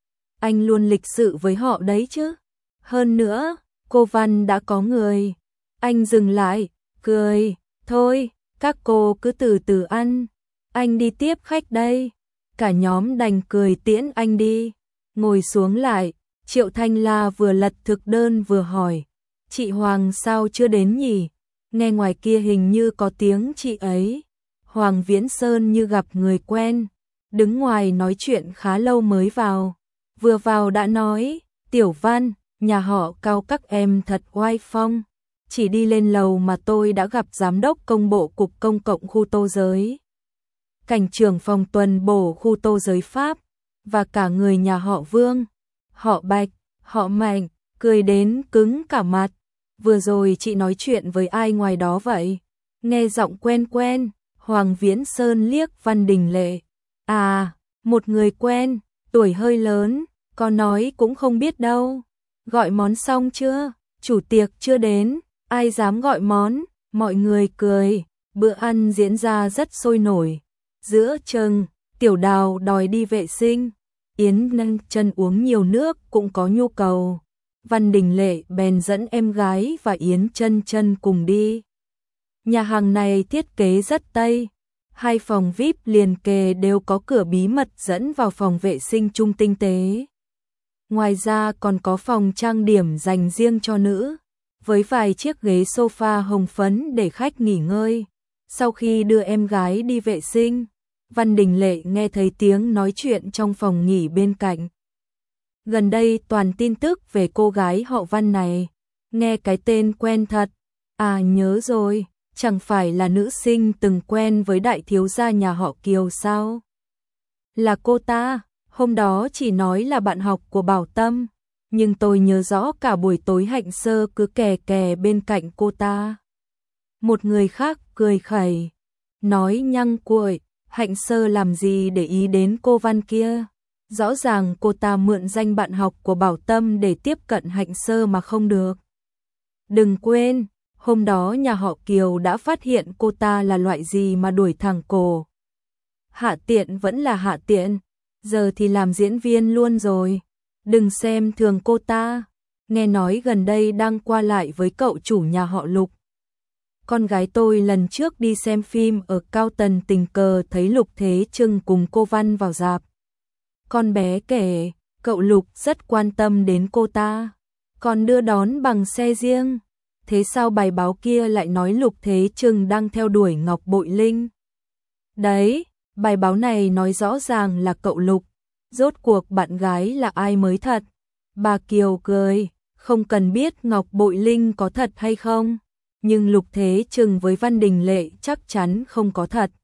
Anh luôn lịch sự với họ đấy chứ. Hơn nữa, cô Văn đã có người. Anh dừng lại, cười, thôi, các cô cứ từ từ ăn, anh đi tiếp khách đây. Cả nhóm đành cười tiễn anh đi. Ngồi xuống lại, Triệu Thanh La vừa lật thực đơn vừa hỏi, chị Hoàng sao chưa đến nhỉ? Nghe ngoài kia hình như có tiếng chị ấy. Hoàng Viễn Sơn như gặp người quen, đứng ngoài nói chuyện khá lâu mới vào. Vừa vào đã nói, Tiểu Văn, nhà họ Cao các em thật oai phong. Chỉ đi lên lầu mà tôi đã gặp giám đốc công bộ cục công cộng khu Tô Giới, cảnh trưởng phòng tuần bổ khu Tô Giới Pháp, và cả người nhà họ Vương, họ Bạch, họ Mạnh, cười đến cứng cả mặt. Vừa rồi chị nói chuyện với ai ngoài đó vậy? Nghe giọng quen quen. Hoàng Viễn Sơn liếc Văn Đình Lệ. À, một người quen, tuổi hơi lớn, có nói cũng không biết đâu. Gọi món xong chưa? Chủ tiệc chưa đến, ai dám gọi món? Mọi người cười, bữa ăn diễn ra rất sôi nổi. Giữa chừng, Tiểu Đào đòi đi vệ sinh, Yến Nân Chân uống nhiều nước cũng có nhu cầu. Văn Đình Lệ bèn dẫn em gái và Yến Chân Chân cùng đi. Nhà hàng này thiết kế rất Tây, Hai phòng VIP liền kề đều có cửa bí mật dẫn vào phòng vệ sinh chung tinh tế. Ngoài ra còn có phòng trang điểm dành riêng cho nữ, với vài chiếc ghế sofa hồng phấn để khách nghỉ ngơi. Sau khi đưa em gái đi vệ sinh, Văn Đình Lệ nghe thấy tiếng nói chuyện trong phòng nghỉ bên cạnh. Gần đây toàn tin tức về cô gái họ Văn này, nghe cái tên quen thật. À nhớ rồi, chẳng phải là nữ sinh từng quen với đại thiếu gia nhà họ Kiều sao? Là cô ta, hôm đó chỉ nói là bạn học của Bảo Tâm, nhưng tôi nhớ rõ cả buổi tối Hạnh Sơ cứ kè kè bên cạnh cô ta. Một người khác cười khẩy, nói nhăng cuội, Hạnh Sơ làm gì để ý đến cô Văn kia. Rõ ràng cô ta mượn danh bạn học của Bảo Tâm để tiếp cận Hạnh Sơ mà không được. Đừng quên, hôm đó nhà họ Kiều đã phát hiện cô ta là loại gì mà đuổi thẳng cổ. Hạ tiện vẫn là hạ tiện, giờ thì làm diễn viên luôn rồi. Đừng xem thường cô ta, nghe nói gần đây đang qua lại với cậu chủ nhà họ Lục. Con gái tôi lần trước đi xem phim ở Cao Tần tình cờ thấy Lục Thế Trưng cùng cô Văn vào rạp. Con bé kể, cậu Lục rất quan tâm đến cô ta, còn đưa đón bằng xe riêng. Thế sao bài báo kia lại nói Lục Thế Trưng đang theo đuổi Ngọc Bội Linh? Đấy, bài báo này nói rõ ràng là cậu Lục. Rốt cuộc bạn gái là ai mới thật? Bà Kiều cười, không cần biết Ngọc Bội Linh có thật hay không, nhưng Lục Thế Trưng với Văn Đình Lệ chắc chắn không có thật.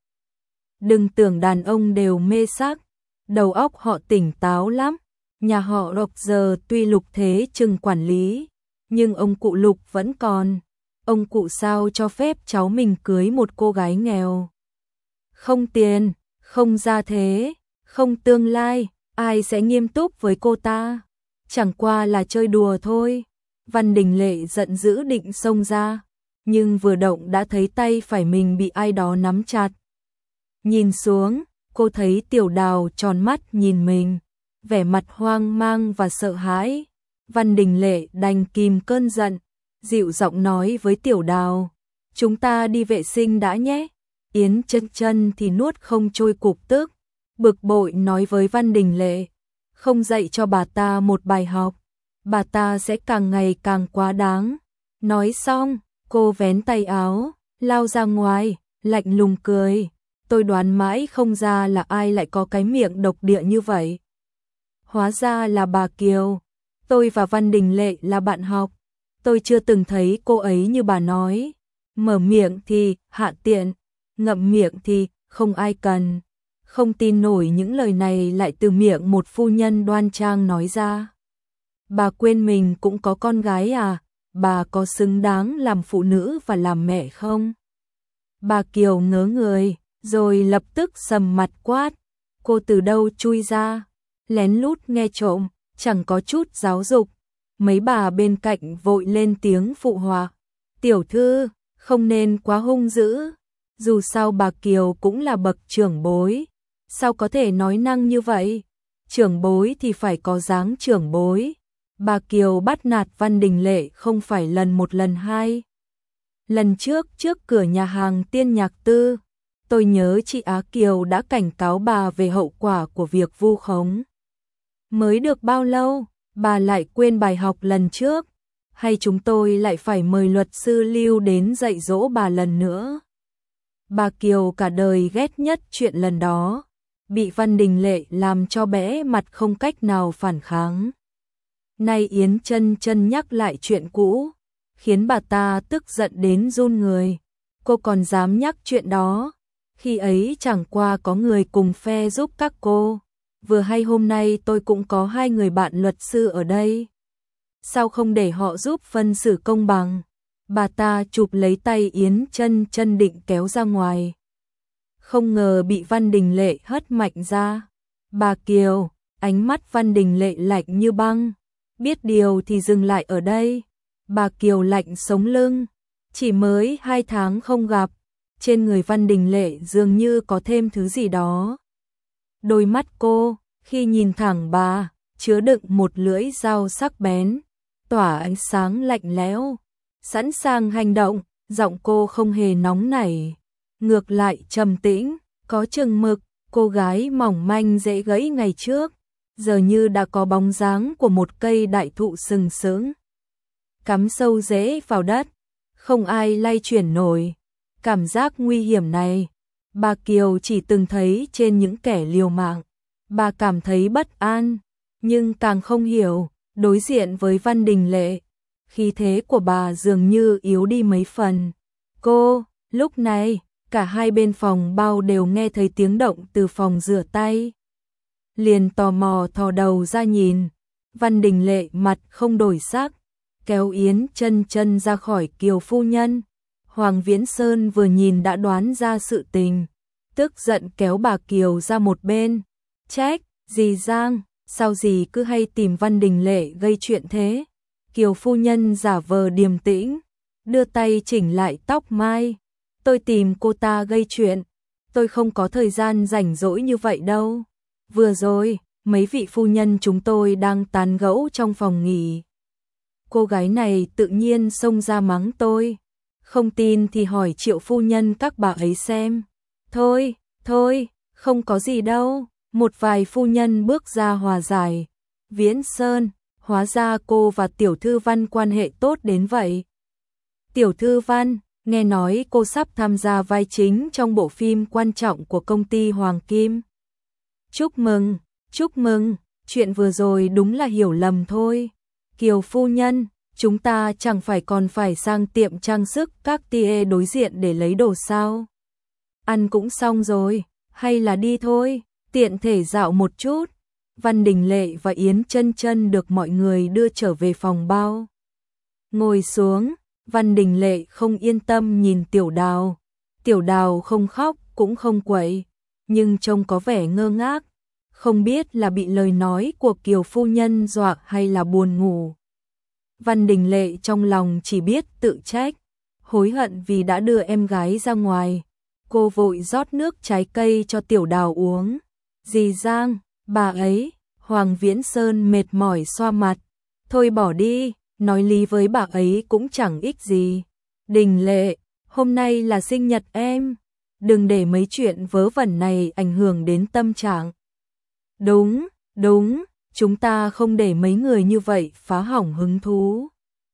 Đừng tưởng đàn ông đều mê sắc, đầu óc họ tỉnh táo lắm. Nhà họ Lục giờ tuy Lục Thế Trưng quản lý, nhưng ông cụ Lục vẫn còn. Ông cụ sao cho phép cháu mình cưới một cô gái nghèo? Không tiền, không gia thế, không tương lai, ai sẽ nghiêm túc với cô ta? Chẳng qua là chơi đùa thôi. Văn Đình Lệ giận dữ định xông ra, nhưng vừa động đã thấy tay phải mình bị ai đó nắm chặt. Nhìn xuống, cô thấy Tiểu Đào tròn mắt nhìn mình, vẻ mặt hoang mang và sợ hãi. Văn Đình Lệ đành kìm cơn giận, dịu giọng nói với Tiểu Đào, chúng ta đi vệ sinh đã nhé. Yến Chân Chân thì nuốt không trôi cục tức, bực bội nói với Văn Đình Lệ, không dạy cho bà ta một bài học, bà ta sẽ càng ngày càng quá đáng. Nói xong, cô vén tay áo, lao ra ngoài, lạnh lùng cười, tôi đoán mãi không ra là ai lại có cái miệng độc địa như vậy. Hóa ra là bà Kiều. Tôi và Văn Đình Lệ là bạn học, tôi chưa từng thấy cô ấy như bà nói. Mở miệng thì hạ tiện, ngậm miệng thì không ai cần. Không tin nổi những lời này lại từ miệng một phu nhân đoan trang nói ra. Bà quên mình cũng có con gái à, bà có xứng đáng làm phụ nữ và làm mẹ không? Bà Kiều ngớ người, rồi lập tức sầm mặt quát, cô từ đâu chui ra? Lén lút nghe trộm, chẳng có chút giáo dục. Mấy bà bên cạnh vội lên tiếng phụ họa, tiểu thư, không nên quá hung dữ. Dù sao bà Kiều cũng là bậc trưởng bối, sao có thể nói năng như vậy? Trưởng bối thì phải có dáng trưởng bối. Bà Kiều bắt nạt Văn Đình Lệ không phải lần một lần hai. Lần trước trước cửa nhà hàng Tiên Nhạc Tư, tôi nhớ chị Á Kiều đã cảnh cáo bà về hậu quả của việc vu khống. Mới được bao lâu, bà lại quên bài học lần trước, hay chúng tôi lại phải mời luật sư Lưu đến dạy dỗ bà lần nữa? Bà Kiều cả đời ghét nhất chuyện lần đó, bị Văn Đình Lệ làm cho bẽ mặt không cách nào phản kháng. Nay Yến Chân Chân nhắc lại chuyện cũ, khiến bà ta tức giận đến run người. Cô còn dám nhắc chuyện đó, khi ấy chẳng qua có người cùng phe giúp các cô. Vừa hay hôm nay tôi cũng có hai người bạn luật sư ở đây. Sao không để họ giúp phân xử công bằng? Bà ta chụp lấy tay Yến Chân Chân định kéo ra ngoài. Không ngờ bị Văn Đình Lệ hất mạnh ra. Bà Kiều, ánh mắt Văn Đình Lệ lạnh như băng. Biết điều thì dừng lại ở đây. Bà Kiều lạnh sống lưng. Chỉ mới 2 tháng không gặp, trên người Văn Đình Lệ dường như có thêm thứ gì đó. Đôi mắt cô, khi nhìn thẳng bà, chứa đựng một lưỡi dao sắc bén, tỏa ánh sáng lạnh lẽo, sẵn sàng hành động. Giọng cô không hề nóng nảy, ngược lại trầm tĩnh, Có chừng mực, cô gái mỏng manh dễ gãy ngày trước, giờ như đã có bóng dáng của một cây đại thụ sừng sững. Cắm sâu rễ vào đất, không ai lay chuyển nổi. Cảm giác nguy hiểm này, bà Kiều chỉ từng thấy trên những kẻ liều mạng. Bà cảm thấy bất an, nhưng càng không hiểu, đối diện với Văn Đình Lệ, khí thế của bà dường như yếu đi mấy phần. Lúc này, cả hai bên phòng bao đều nghe thấy tiếng động từ phòng rửa tay. Liền tò mò thò đầu ra nhìn, Văn Đình Lệ mặt không đổi sắc, kéo Yến Chân Chân ra khỏi Kiều phu nhân. Hoàng Viễn Sơn vừa nhìn đã đoán ra sự tình, tức giận kéo bà Kiều ra một bên. Trách, dì Giang, sao dì cứ hay tìm Văn Đình Lệ gây chuyện thế? Kiều phu nhân giả vờ điềm tĩnh, đưa tay chỉnh lại tóc mai. Tôi tìm cô ta gây chuyện, tôi không có thời gian rảnh rỗi như vậy đâu. Vừa rồi, mấy vị phu nhân chúng tôi đang tán gẫu trong phòng nghỉ. Cô gái này tự nhiên xông ra mắng tôi. Không tin thì hỏi Triệu phu nhân các bà ấy xem. Thôi, không có gì đâu. Một vài phu nhân bước ra hòa giải. Viễn Sơn, hóa ra cô và Tiểu thư Văn quan hệ tốt đến vậy. Tiểu thư Văn, nghe nói cô sắp tham gia vai chính trong bộ phim quan trọng của công ty Hoàng Kim. Chúc mừng, chuyện vừa rồi đúng là hiểu lầm thôi. Kiều phu nhân, chúng ta chẳng phải còn phải sang tiệm trang sức Cartier đối diện để lấy đồ sao? Ăn cũng xong rồi, hay là đi thôi, tiện thể dạo một chút. Văn Đình Lệ và Yến Chân Chân được mọi người đưa trở về phòng bao. Ngồi xuống, Văn Đình Lệ không yên tâm nhìn Tiểu Đào. Tiểu Đào không khóc cũng không quậy, nhưng trông có vẻ ngơ ngác, không biết là bị lời nói của Kiều phu nhân dọa hay là buồn ngủ. Văn Đình Lệ trong lòng chỉ biết tự trách, hối hận vì đã đưa em gái ra ngoài. Cô vội rót nước trái cây cho Tiểu Đào uống. Dì Giang, bà ấy, Hoàng Viễn Sơn mệt mỏi xoa mặt. Thôi bỏ đi, nói lý với bà ấy cũng chẳng ích gì. Đình Lệ, hôm nay là sinh nhật em, đừng để mấy chuyện vớ vẩn này ảnh hưởng đến tâm trạng. Đúng, chúng ta không để mấy người như vậy phá hỏng hứng thú.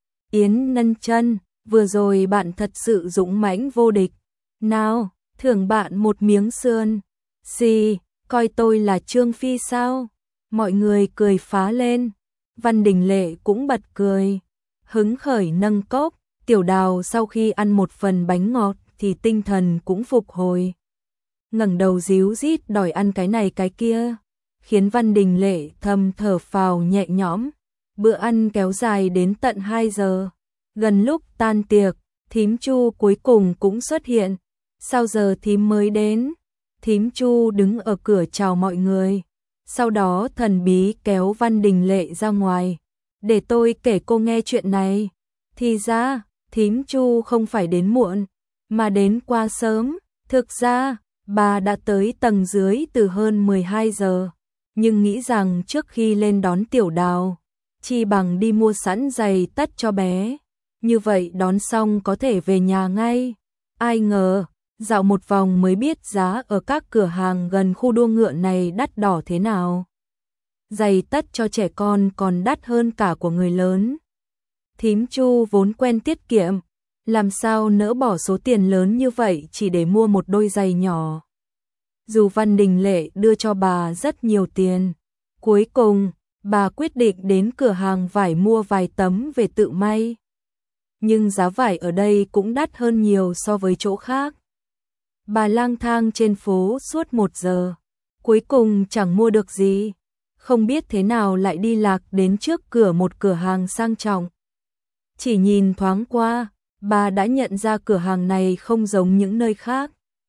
Yến Nân Chân, vừa rồi bạn thật sự dũng mãnh vô địch. Nào, thưởng bạn một miếng sườn. Xì, coi tôi là Trương Phi sao? Mọi người cười phá lên. Văn Đình Lệ cũng bật cười. Hứng khởi nâng cốc. Tiểu Đào sau khi ăn một phần bánh ngọt thì tinh thần cũng phục hồi. Ngẩng đầu díu dít đòi ăn cái này cái kia, khiến Văn Đình Lệ thầm thở phào nhẹ nhõm. Bữa ăn kéo dài đến tận 2 giờ. Gần lúc tan tiệc, thím Chu cuối cùng cũng xuất hiện. Sao giờ thím mới đến? Thím Chu đứng ở cửa chào mọi người. Sau đó thần bí kéo Văn Đình Lệ ra ngoài. Để tôi kể cô nghe chuyện này. Thì ra, thím Chu không phải đến muộn, mà đến qua sớm. Thực ra, bà đã tới tầng dưới từ hơn 12 giờ. Nhưng nghĩ rằng trước khi lên đón Tiểu Đào, chi bằng đi mua sẵn giày tất cho bé. Như vậy đón xong có thể về nhà ngay. Ai ngờ, dạo một vòng mới biết giá ở các cửa hàng gần khu đua ngựa này đắt đỏ thế nào. Giày tất cho trẻ con còn đắt hơn cả của người lớn. Thím Chu vốn quen tiết kiệm, làm sao nỡ bỏ số tiền lớn như vậy chỉ để mua một đôi giày nhỏ. Dù Văn Đình Lệ đưa cho bà rất nhiều tiền, cuối cùng bà quyết định đến cửa hàng vải mua vài tấm về tự may. Nhưng giá vải ở đây cũng đắt hơn nhiều so với chỗ khác. Bà lang thang trên phố suốt 1 giờ, cuối cùng chẳng mua được gì. Không biết thế nào lại đi lạc đến trước cửa một cửa hàng sang trọng. Chỉ nhìn thoáng qua, bà đã nhận ra cửa hàng này không giống những nơi khác.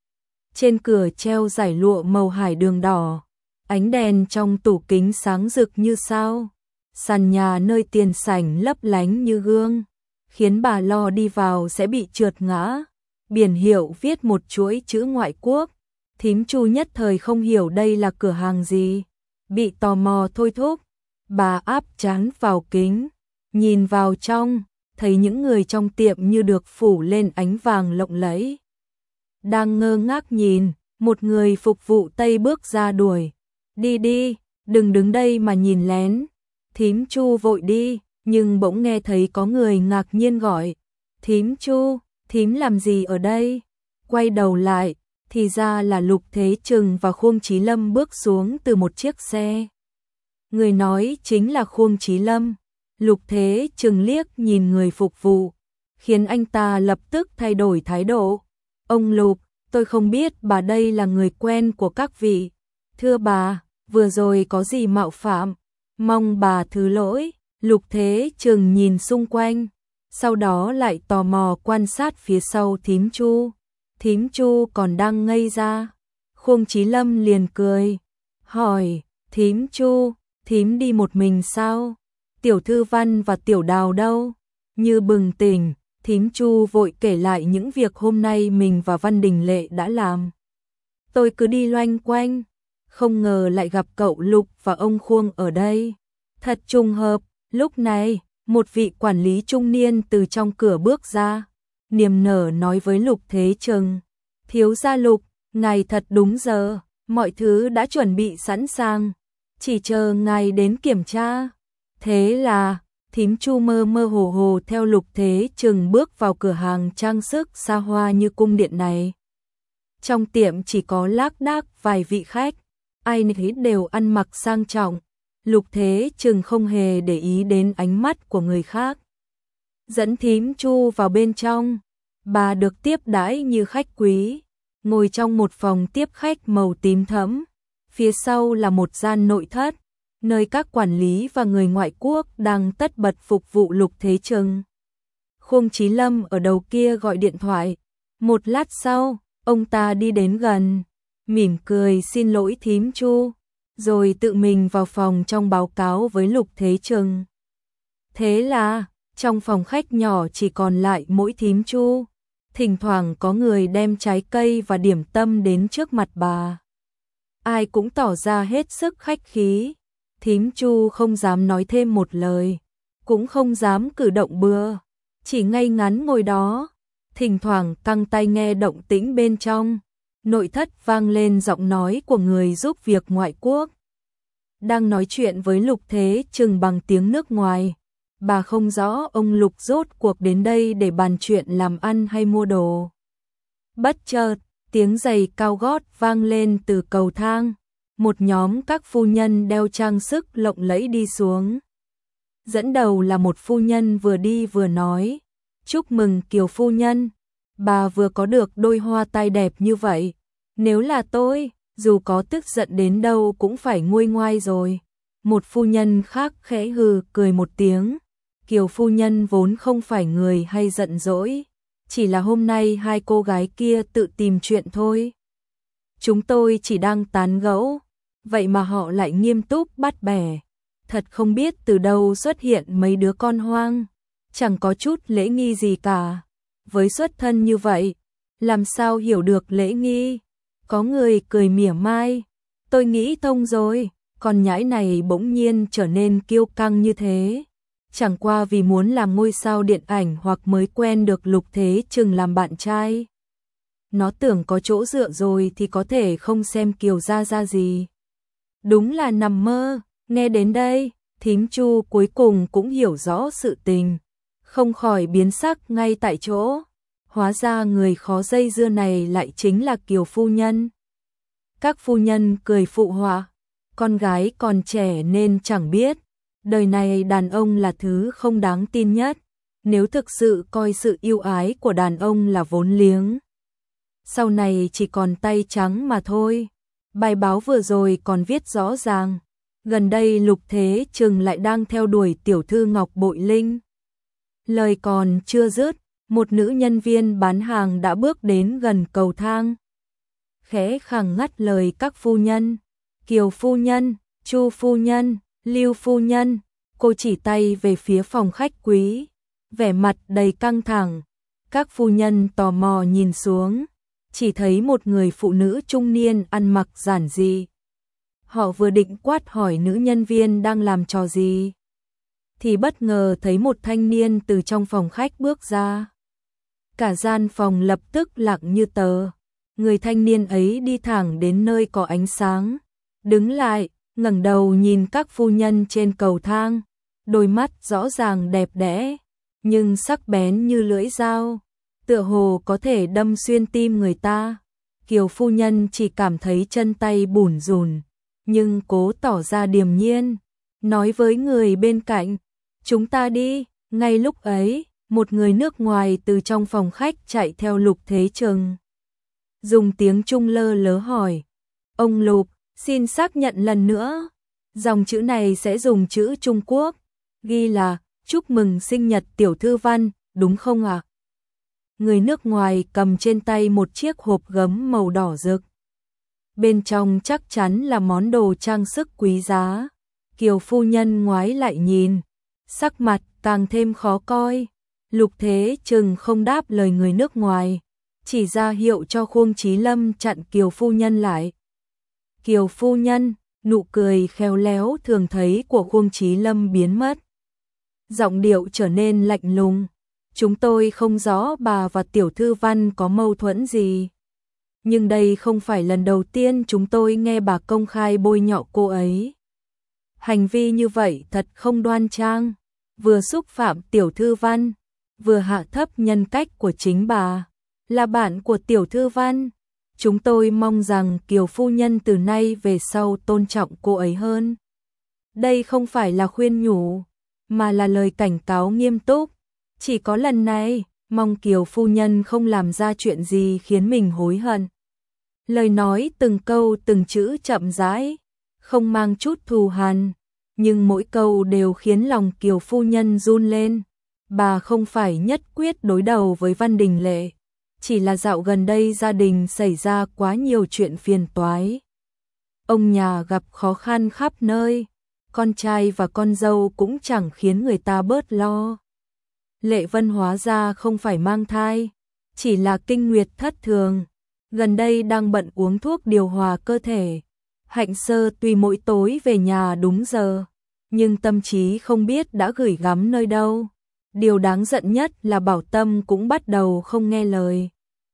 Trên cửa treo dải lụa màu hải đường đỏ, ánh đèn trong tủ kính sáng rực như sao. Sàn nhà nơi tiền sảnh lấp lánh như gương, khiến bà lo đi vào sẽ bị trượt ngã. Biển hiệu viết một chuỗi chữ ngoại quốc. Thím Chu nhất thời không hiểu đây là cửa hàng gì, bị tò mò thôi thúc. Bà áp trán vào kính, nhìn vào trong, thấy những người trong tiệm như được phủ lên ánh vàng lộng lẫy. Đang ngơ ngác nhìn, Một người phục vụ Tây bước ra đuổi. Đi đi, đừng đứng đây mà nhìn lén. Thím Chu vội đi, nhưng bỗng nghe thấy có người ngạc nhiên gọi. Thím Chu, thím làm gì ở đây? Quay đầu lại, thì ra là Lục Thế Trừng và Khuông Chí Lâm bước xuống từ một chiếc xe. Người nói chính là Khuông Chí Lâm. Lục Thế Trừng liếc nhìn người phục vụ, khiến anh ta lập tức thay đổi thái độ. Ông Lục, tôi không biết bà đây là người quen của các vị. Thưa bà, vừa rồi có gì mạo phạm, mong bà thứ lỗi. Lục Thế Trừng nhìn xung quanh, sau đó lại tò mò quan sát phía sau thím Chu. Thím Chu còn đang ngây ra. Khuông Chí Lâm liền cười, hỏi, thím Chu, thím đi một mình sao? Tiểu Thư Văn và Tiểu Đào đâu? Như bừng tỉnh, thím Chu vội kể lại những việc hôm nay mình và Văn Đình Lệ đã làm. Tôi cứ đi loanh quanh, không ngờ lại gặp cậu Lục và ông Khuông ở đây. Thật trùng hợp. Lúc này, một vị quản lý trung niên từ trong cửa bước ra, niềm nở nói với Lục Thế Trừng, thiếu gia Lục, ngài thật đúng giờ, mọi thứ đã chuẩn bị sẵn sàng, chỉ chờ ngài đến kiểm tra. Thế là, thím Chu mơ mơ hồ hồ theo Lục Thế Trừng bước vào cửa hàng trang sức xa hoa như cung điện này. Trong tiệm chỉ có lác đác vài vị khách, ai nấy đều ăn mặc sang trọng. Lục Thế Trừng không hề để ý đến ánh mắt của người khác. Dẫn thím Chu vào bên trong, bà được tiếp đãi như khách quý, ngồi trong một phòng tiếp khách màu tím thẫm. Phía sau là một gian nội thất, nơi các quản lý và người ngoại quốc đang tất bật phục vụ Lục Thế Trừng. Khuông Chí Lâm ở đầu kia gọi điện thoại. Một lát sau, ông ta đi đến gần, mỉm cười xin lỗi thím Chu, rồi tự mình vào phòng trong báo cáo với Lục Thế Trừng. Thế là, trong phòng khách nhỏ chỉ còn lại mỗi thím Chu, thỉnh thoảng có người đem trái cây và điểm tâm đến trước mặt bà. Ai cũng tỏ ra hết sức khách khí, thím Chu không dám nói thêm một lời, cũng không dám cử động bừa, chỉ ngây ngắn ngồi đó, thỉnh thoảng căng tai nghe động tĩnh bên trong. Nội thất vang lên giọng nói của người giúp việc ngoại quốc. Đang nói chuyện với Lục Thế Trừng bằng tiếng nước ngoài. Bà không rõ ông Lục rốt cuộc đến đây để bàn chuyện làm ăn hay mua đồ. Bất chợt, tiếng giày cao gót vang lên từ cầu thang. Một nhóm các phu nhân đeo trang sức lộng lẫy đi xuống. Dẫn đầu là một phu nhân vừa đi vừa nói, chúc mừng Kiều phu nhân. Bà vừa có được đôi hoa tai đẹp như vậy. Nếu là tôi, dù có tức giận đến đâu cũng phải nguôi ngoai rồi. Một phu nhân khác khẽ hừ cười một tiếng. Kiều phu nhân vốn không phải người hay giận dỗi, chỉ là hôm nay hai cô gái kia tự tìm chuyện thôi. Chúng tôi chỉ đang tán gẫu, vậy mà họ lại nghiêm túc bắt bẻ. Thật không biết từ đâu xuất hiện mấy đứa con hoang, chẳng có chút lễ nghi gì cả. Với xuất thân như vậy, làm sao hiểu được lễ nghi? Có người cười mỉa mai, tôi nghĩ thông rồi, con nhãi này bỗng nhiên trở nên kiêu căng như thế. Chẳng qua vì muốn làm ngôi sao điện ảnh hoặc mới quen được Lục Thế Trừng làm bạn trai. Nó tưởng có chỗ dựa rồi thì có thể không xem Kiều ra gì. Đúng là nằm mơ. Nghe đến đây, thím Chu cuối cùng cũng hiểu rõ sự tình, không khỏi biến sắc ngay tại chỗ. Hóa ra người khó dây dưa này lại chính là Kiều phu nhân. Các phu nhân cười phụ họa, con gái còn trẻ nên chẳng biết, đời này đàn ông là thứ không đáng tin nhất, nếu thực sự coi sự yêu ái của đàn ông là vốn liếng, sau này chỉ còn tay trắng mà thôi. Bài báo vừa rồi còn viết rõ ràng, gần đây Lục Thế Trừng lại đang theo đuổi tiểu thư Ngọc Bội Linh. Lời còn chưa dứt, một nữ nhân viên bán hàng đã bước đến gần cầu thang. Khẽ khàng ngắt lời các phu nhân, Kiều phu nhân, Chu phu nhân, Lưu phu nhân, cô chỉ tay về phía phòng khách quý, vẻ mặt đầy căng thẳng. Các phu nhân tò mò nhìn xuống, chỉ thấy một người phụ nữ trung niên ăn mặc giản dị. Họ vừa định quát hỏi nữ nhân viên đang làm trò gì, thì bất ngờ thấy một thanh niên từ trong phòng khách bước ra. Cả gian phòng lập tức lặng như tờ. Người thanh niên ấy đi thẳng đến nơi có ánh sáng, đứng lại, ngẩng đầu nhìn các phu nhân trên cầu thang, đôi mắt rõ ràng đẹp đẽ, nhưng sắc bén như lưỡi dao, tựa hồ có thể đâm xuyên tim người ta. Kiều phu nhân chỉ cảm thấy chân tay bủn rủn, nhưng cố tỏ ra điềm nhiên, nói với người bên cạnh, chúng ta đi. Ngay lúc ấy, một người nước ngoài từ trong phòng khách chạy theo Lục Thế Trừng. Dùng tiếng Trung lơ lớ hỏi, ông Lục, xin xác nhận lần nữa, dòng chữ này sẽ dùng chữ Trung Quốc, ghi là chúc mừng sinh nhật tiểu thư Văn, đúng không ạ? Người nước ngoài cầm trên tay một chiếc hộp gấm màu đỏ rực. Bên trong chắc chắn là món đồ trang sức quý giá. Kiều phu nhân ngoái lại nhìn, sắc mặt càng thêm khó coi. Lục Thế Trừng không đáp lời người nước ngoài, chỉ ra hiệu cho Khuông Chí Lâm chặn Kiều phu nhân lại. Kiều phu nhân, nụ cười khéo léo thường thấy của Khuông Chí Lâm biến mất. Giọng điệu trở nên lạnh lùng. Chúng tôi không rõ bà và tiểu thư Văn có mâu thuẫn gì. Nhưng đây không phải lần đầu tiên chúng tôi nghe bà công khai bôi nhọ cô ấy. Hành vi như vậy thật không đoan trang, vừa xúc phạm tiểu thư Văn, vừa hạ thấp nhân cách của chính bà. Là bạn của tiểu thư Văn, chúng tôi mong rằng Kiều phu nhân từ nay về sau tôn trọng cô ấy hơn. Đây không phải là khuyên nhủ, mà là lời cảnh cáo nghiêm túc. Chỉ có lần này, mong Kiều phu nhân không làm ra chuyện gì khiến mình hối hận. Lời nói từng câu từng chữ chậm rãi, không mang chút thù hằn, nhưng mỗi câu đều khiến lòng Kiều phu nhân run lên. Bà không phải nhất quyết đối đầu với Văn Đình Lệ, chỉ là dạo gần đây gia đình xảy ra quá nhiều chuyện phiền toái. Ông nhà gặp khó khăn khắp nơi, con trai và con dâu cũng chẳng khiến người ta bớt lo. Lệ Vân hóa ra không phải mang thai, chỉ là kinh nguyệt thất thường, gần đây đang bận uống thuốc điều hòa cơ thể. Hạnh Sơ tuy mỗi tối về nhà đúng giờ, nhưng tâm trí không biết đã gửi gắm nơi đâu. Điều đáng giận nhất là Bảo Tâm cũng bắt đầu không nghe lời.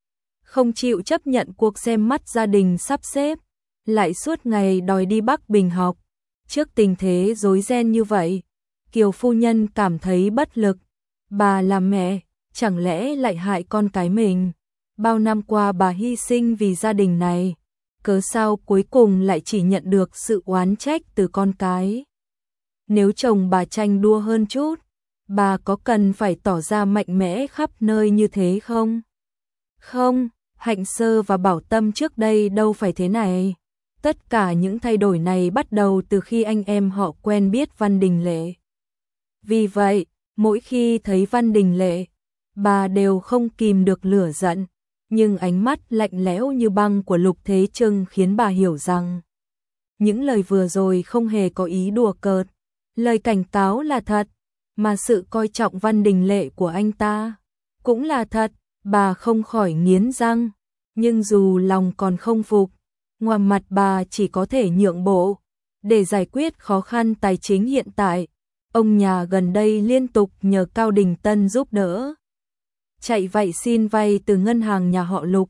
Không chịu chấp nhận cuộc xem mắt gia đình sắp xếp, lại suốt ngày đòi đi Bắc Bình học. Trước tình thế rối ren như vậy, Kiều phu nhân cảm thấy bất lực. Bà là mẹ, chẳng lẽ lại hại con cái mình? Bao năm qua bà hy sinh vì gia đình này, cớ sao cuối cùng lại chỉ nhận được sự oán trách từ con cái? Nếu chồng bà tranh đua hơn chút, bà có cần phải tỏ ra mạnh mẽ khắp nơi như thế không? Không, Hạnh Sơ và Bảo Tâm trước đây đâu phải thế này. Tất cả những thay đổi này bắt đầu từ khi anh em họ quen biết Văn Đình Lệ. Vì vậy, mỗi khi thấy Văn Đình Lệ, bà đều không kìm được lửa giận, nhưng ánh mắt lạnh lẽo như băng của Lục Thế Trừng khiến bà hiểu rằng những lời vừa rồi không hề có ý đùa cợt, lời cảnh cáo là thật, mà sự coi trọng Văn Đình Lệ của anh ta cũng là thật. Bà không khỏi nghiến răng, nhưng dù lòng còn không phục, ngoài mặt bà chỉ có thể nhượng bộ. Để giải quyết khó khăn tài chính hiện tại, ông nhà gần đây liên tục nhờ Cao Đình Tân giúp đỡ. Chạy vậy xin vay từ ngân hàng nhà họ Lục.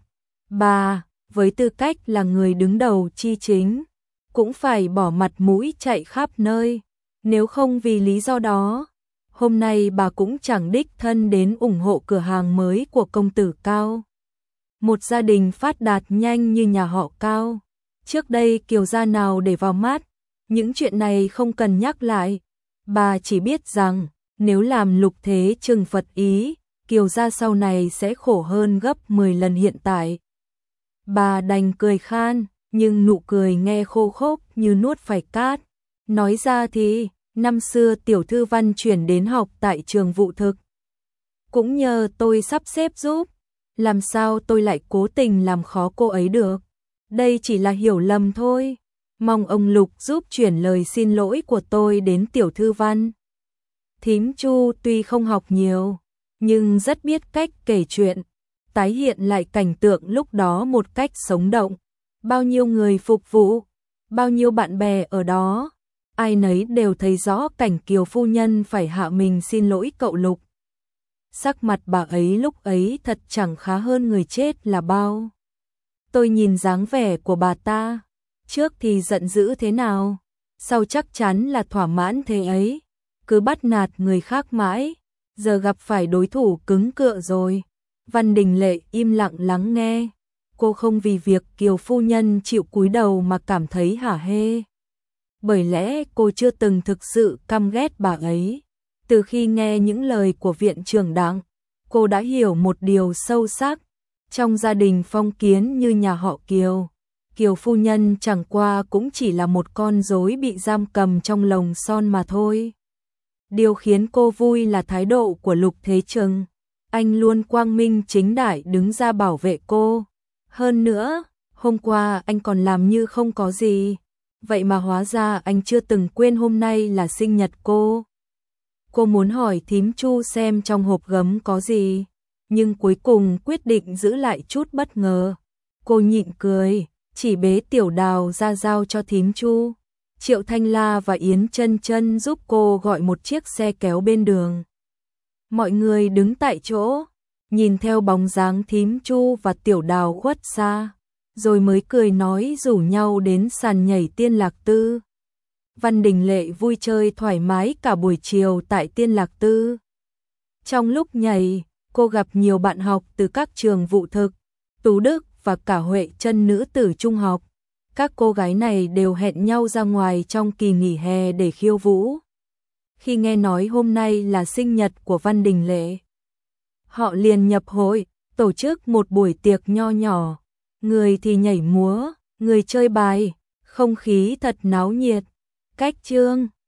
Bà, với tư cách là người đứng đầu chi chính, cũng phải bỏ mặt mũi chạy khắp nơi. Nếu không vì lý do đó, hôm nay bà cũng chẳng đích thân đến ủng hộ cửa hàng mới của công tử Cao. Một gia đình phát đạt nhanh như nhà họ Cao. Trước đây Kiều gia nào để vào mắt, những chuyện này không cần nhắc lại. Bà chỉ biết rằng, nếu làm Lục Thế Trừng phật ý, Kiều gia sau này sẽ khổ hơn gấp 10 lần hiện tại. Bà đành cười khan, nhưng nụ cười nghe khô khốc như nuốt phải cát. Nói ra thì, năm xưa tiểu thư Văn chuyển đến học tại trường vụ thực, cũng nhờ tôi sắp xếp giúp. Làm sao tôi lại cố tình làm khó cô ấy được? Đây chỉ là hiểu lầm thôi. Mong ông Lục giúp chuyển lời xin lỗi của tôi đến tiểu thư Văn. Thím Chu tuy không học nhiều, nhưng rất biết cách kể chuyện, tái hiện lại cảnh tượng lúc đó một cách sống động. Bao nhiêu người phục vụ, bao nhiêu bạn bè ở đó, ai nấy đều thấy rõ cảnh Kiều phu nhân phải hạ mình xin lỗi cậu Lục. Sắc mặt bà ấy lúc ấy thật chẳng khá hơn người chết là bao. Tôi nhìn dáng vẻ của bà ta, trước thì giận dữ thế nào, sau chắc chắn là thỏa mãn thế ấy, cứ bắt nạt người khác mãi, giờ gặp phải đối thủ cứng cựa rồi. Văn Đình Lệ im lặng lắng nghe, cô không vì việc Kiều phu nhân chịu cúi đầu mà cảm thấy hả hê. Bởi lẽ cô chưa từng thực sự căm ghét bà ấy. Từ khi nghe những lời của viện trưởng Đặng, cô đã hiểu một điều sâu sắc. Trong gia đình phong kiến như nhà họ Kiều, Kiều phu nhân chẳng qua cũng chỉ là một con rối bị giam cầm trong lồng son mà thôi. Điều khiến cô vui là thái độ của Lục Thế Trừng. Anh luôn quang minh chính đại đứng ra bảo vệ cô. Hơn nữa, hôm qua anh còn làm như không có gì. Vậy mà hóa ra anh chưa từng quên hôm nay là sinh nhật cô. Cô muốn hỏi thím Chu xem trong hộp gấm có gì, nhưng cuối cùng quyết định giữ lại chút bất ngờ. Cô nhịn cười, chỉ bế Tiểu Đào ra giao cho thím Chu. Triệu Thanh La và Yến Chân Chân giúp cô gọi một chiếc xe kéo bên đường. Mọi người đứng tại chỗ, nhìn theo bóng dáng thím Chu và Tiểu Đào khuất xa, rồi mới cười nói rủ nhau đến sàn nhảy Tiên Lạc Tư. Văn Đình Lệ vui chơi thoải mái cả buổi chiều tại Tiên Lạc Tư. Trong lúc nhảy, cô gặp nhiều bạn học từ các trường Vụ Thực, Tú Đức và cả Huệ Trân nữ tử trung học. Các cô gái này đều hẹn nhau ra ngoài trong kỳ nghỉ hè để khiêu vũ. Khi nghe nói hôm nay là sinh nhật của Văn Đình Lệ, họ liền nhập hội, tổ chức một buổi tiệc nho nhỏ. Người thì nhảy múa, người chơi bài, không khí thật náo nhiệt. Cách chương